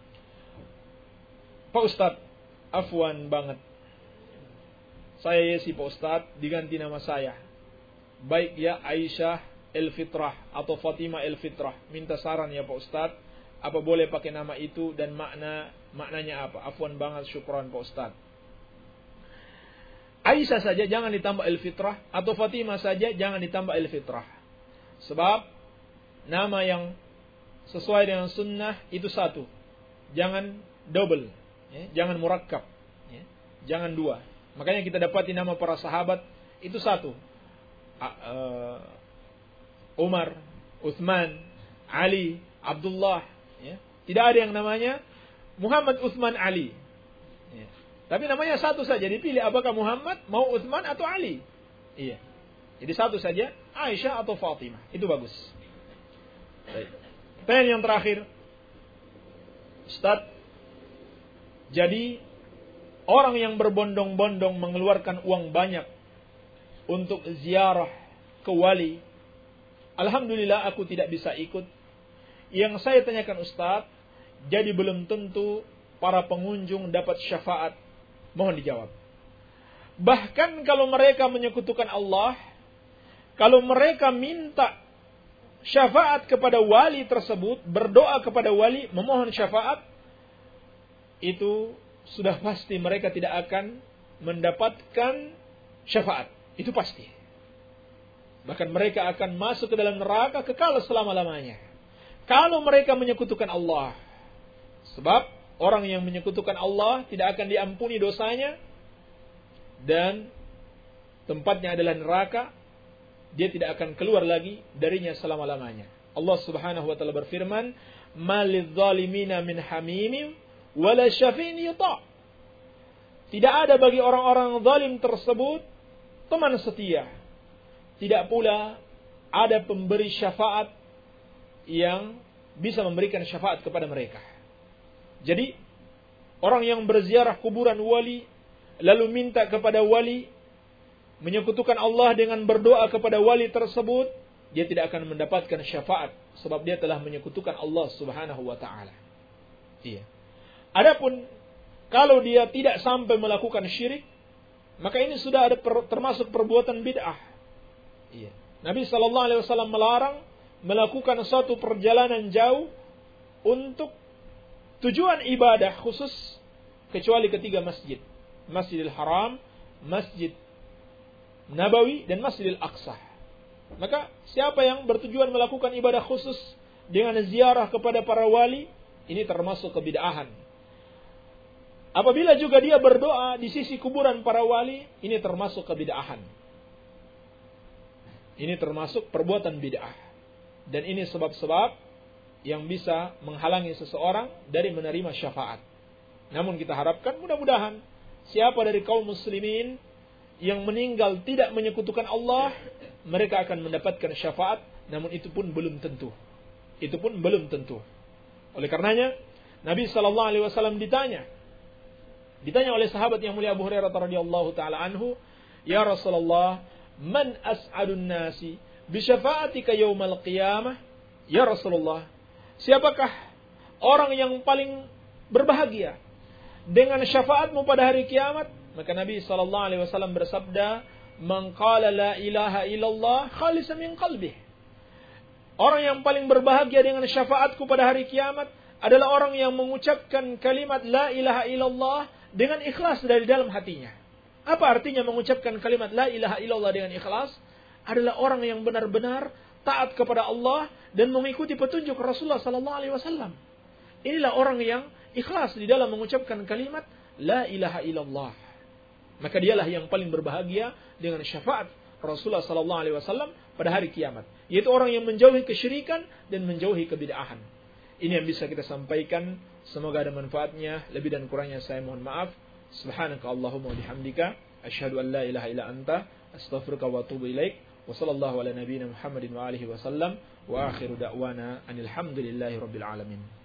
Pak Ustadz, afwan banget. Saya Yesi Pak Ustadz, diganti nama saya. Baik ya Aisyah El-Fitrah atau Fatimah El-Fitrah. Minta saran ya Pak Ustadz, apa boleh pakai nama itu dan makna maknanya apa? Afwan banget, syukran Pak Ustadz. Aisyah saja jangan ditambah El-Fitrah, atau Fatimah saja jangan ditambah El-Fitrah. Sebab nama yang sesuai dengan sunnah itu satu. Jangan double, ya. Jangan murakkab, ya. Jangan dua. Makanya kita dapati nama para sahabat itu satu. Uh, Umar, Utsman, Ali, Abdullah, ya. Tidak ada yang namanya Muhammad, Utsman, Ali, ya. Tapi namanya satu saja, dipilih apakah Muhammad, mau Utsman atau Ali. Iya. Jadi satu saja, Aisyah atau Fatimah. Itu bagus. Baik. Pertanyaan yang terakhir. Ustaz, jadi orang yang berbondong-bondong mengeluarkan uang banyak untuk ziarah ke wali, alhamdulillah aku tidak bisa ikut. Yang saya tanyakan Ustaz, jadi belum tentu para pengunjung dapat syafaat. Mohon dijawab. Bahkan kalau mereka menyekutukan Allah, kalau mereka minta syafaat kepada wali tersebut, berdoa kepada wali, memohon syafaat, itu sudah pasti mereka tidak akan mendapatkan syafaat. Itu pasti. Bahkan mereka akan masuk ke dalam neraka kekal selama-lamanya. Kalau mereka menyekutukan Allah. Sebab orang yang menyekutukan Allah tidak akan diampuni dosanya. Dan tempatnya adalah neraka. Dia tidak akan keluar lagi darinya selama-lamanya. Allah Subhanahu wa taala berfirman, "Malidh zalimina min hamimim wala syafi'in yuta'." Tidak ada bagi orang-orang zalim tersebut teman setia. Tidak pula ada pemberi syafaat yang bisa memberikan syafaat kepada mereka. Jadi orang yang berziarah kuburan wali lalu minta kepada wali, menyekutukan Allah dengan berdoa kepada wali tersebut, dia tidak akan mendapatkan syafaat sebab dia telah menyekutukan Allah Subhanahu wa taala. Iya. Adapun kalau dia tidak sampai melakukan syirik, maka ini sudah ada per, termasuk perbuatan bid'ah. Iya. Nabi sallallahu alaihi wasallam melarang melakukan suatu perjalanan jauh untuk tujuan ibadah khusus kecuali ketiga masjid. Masjidil Haram, Masjid Nabawi, dan Masjidil Aqsa. Maka siapa yang bertujuan melakukan ibadah khusus dengan ziarah kepada para wali, ini termasuk kebid'ahan. Apabila juga dia berdoa di sisi kuburan para wali, ini termasuk kebid'ahan. Ini termasuk perbuatan bid'ah. Dan ini sebab-sebab yang bisa menghalangi seseorang dari menerima syafaat. Namun kita harapkan mudah-mudahan siapa dari kaum muslimin yang meninggal tidak menyekutukan Allah, mereka akan mendapatkan syafaat, namun itu pun belum tentu. Itu pun belum tentu. Oleh karenanya, Nabi sallallahu alaihi wasallam ditanya. Ditanya oleh sahabat yang mulia Abu Hurairah radhiyallahu taala anhu, "Ya Rasulullah, man as'adun nasi bi syafa'atika yaumal qiyamah?" Ya Rasulullah, siapakah orang yang paling berbahagia dengan syafaatmu pada hari kiamat? Maka Nabi sallallahu alaihi wasallam bersabda, "Man qala la ilaha illallah khalisan min qalbih." Orang yang paling berbahagia dengan syafaatku pada hari kiamat adalah orang yang mengucapkan kalimat la ilaha illallah dengan ikhlas dari dalam hatinya. Apa artinya mengucapkan kalimat la ilaha illallah dengan ikhlas? Adalah orang yang benar-benar taat kepada Allah dan mengikuti petunjuk Rasulullah sallallahu alaihi wasallam. Inilah orang yang ikhlas di dalam mengucapkan kalimat la ilaha illallah. Maka dialah yang paling berbahagia dengan syafaat Rasulullah sallallahu alaihi wasallam pada hari kiamat, yaitu orang yang menjauhi kesyirikan dan menjauhi kebid'ahan. Ini yang bisa kita sampaikan. Semoga ada manfaatnya. Lebih dan kurangnya saya mohon maaf. Subhanaka Allahumma wa bihamdika asyhadu an la ilaha illa anta astaghfiruka wa atubu ilaik. Wa sallallahu ala nabiyyina Muhammadin wa alihi wa sallam wa akhiru da'wana anil hamdulillahi rabbil alamin.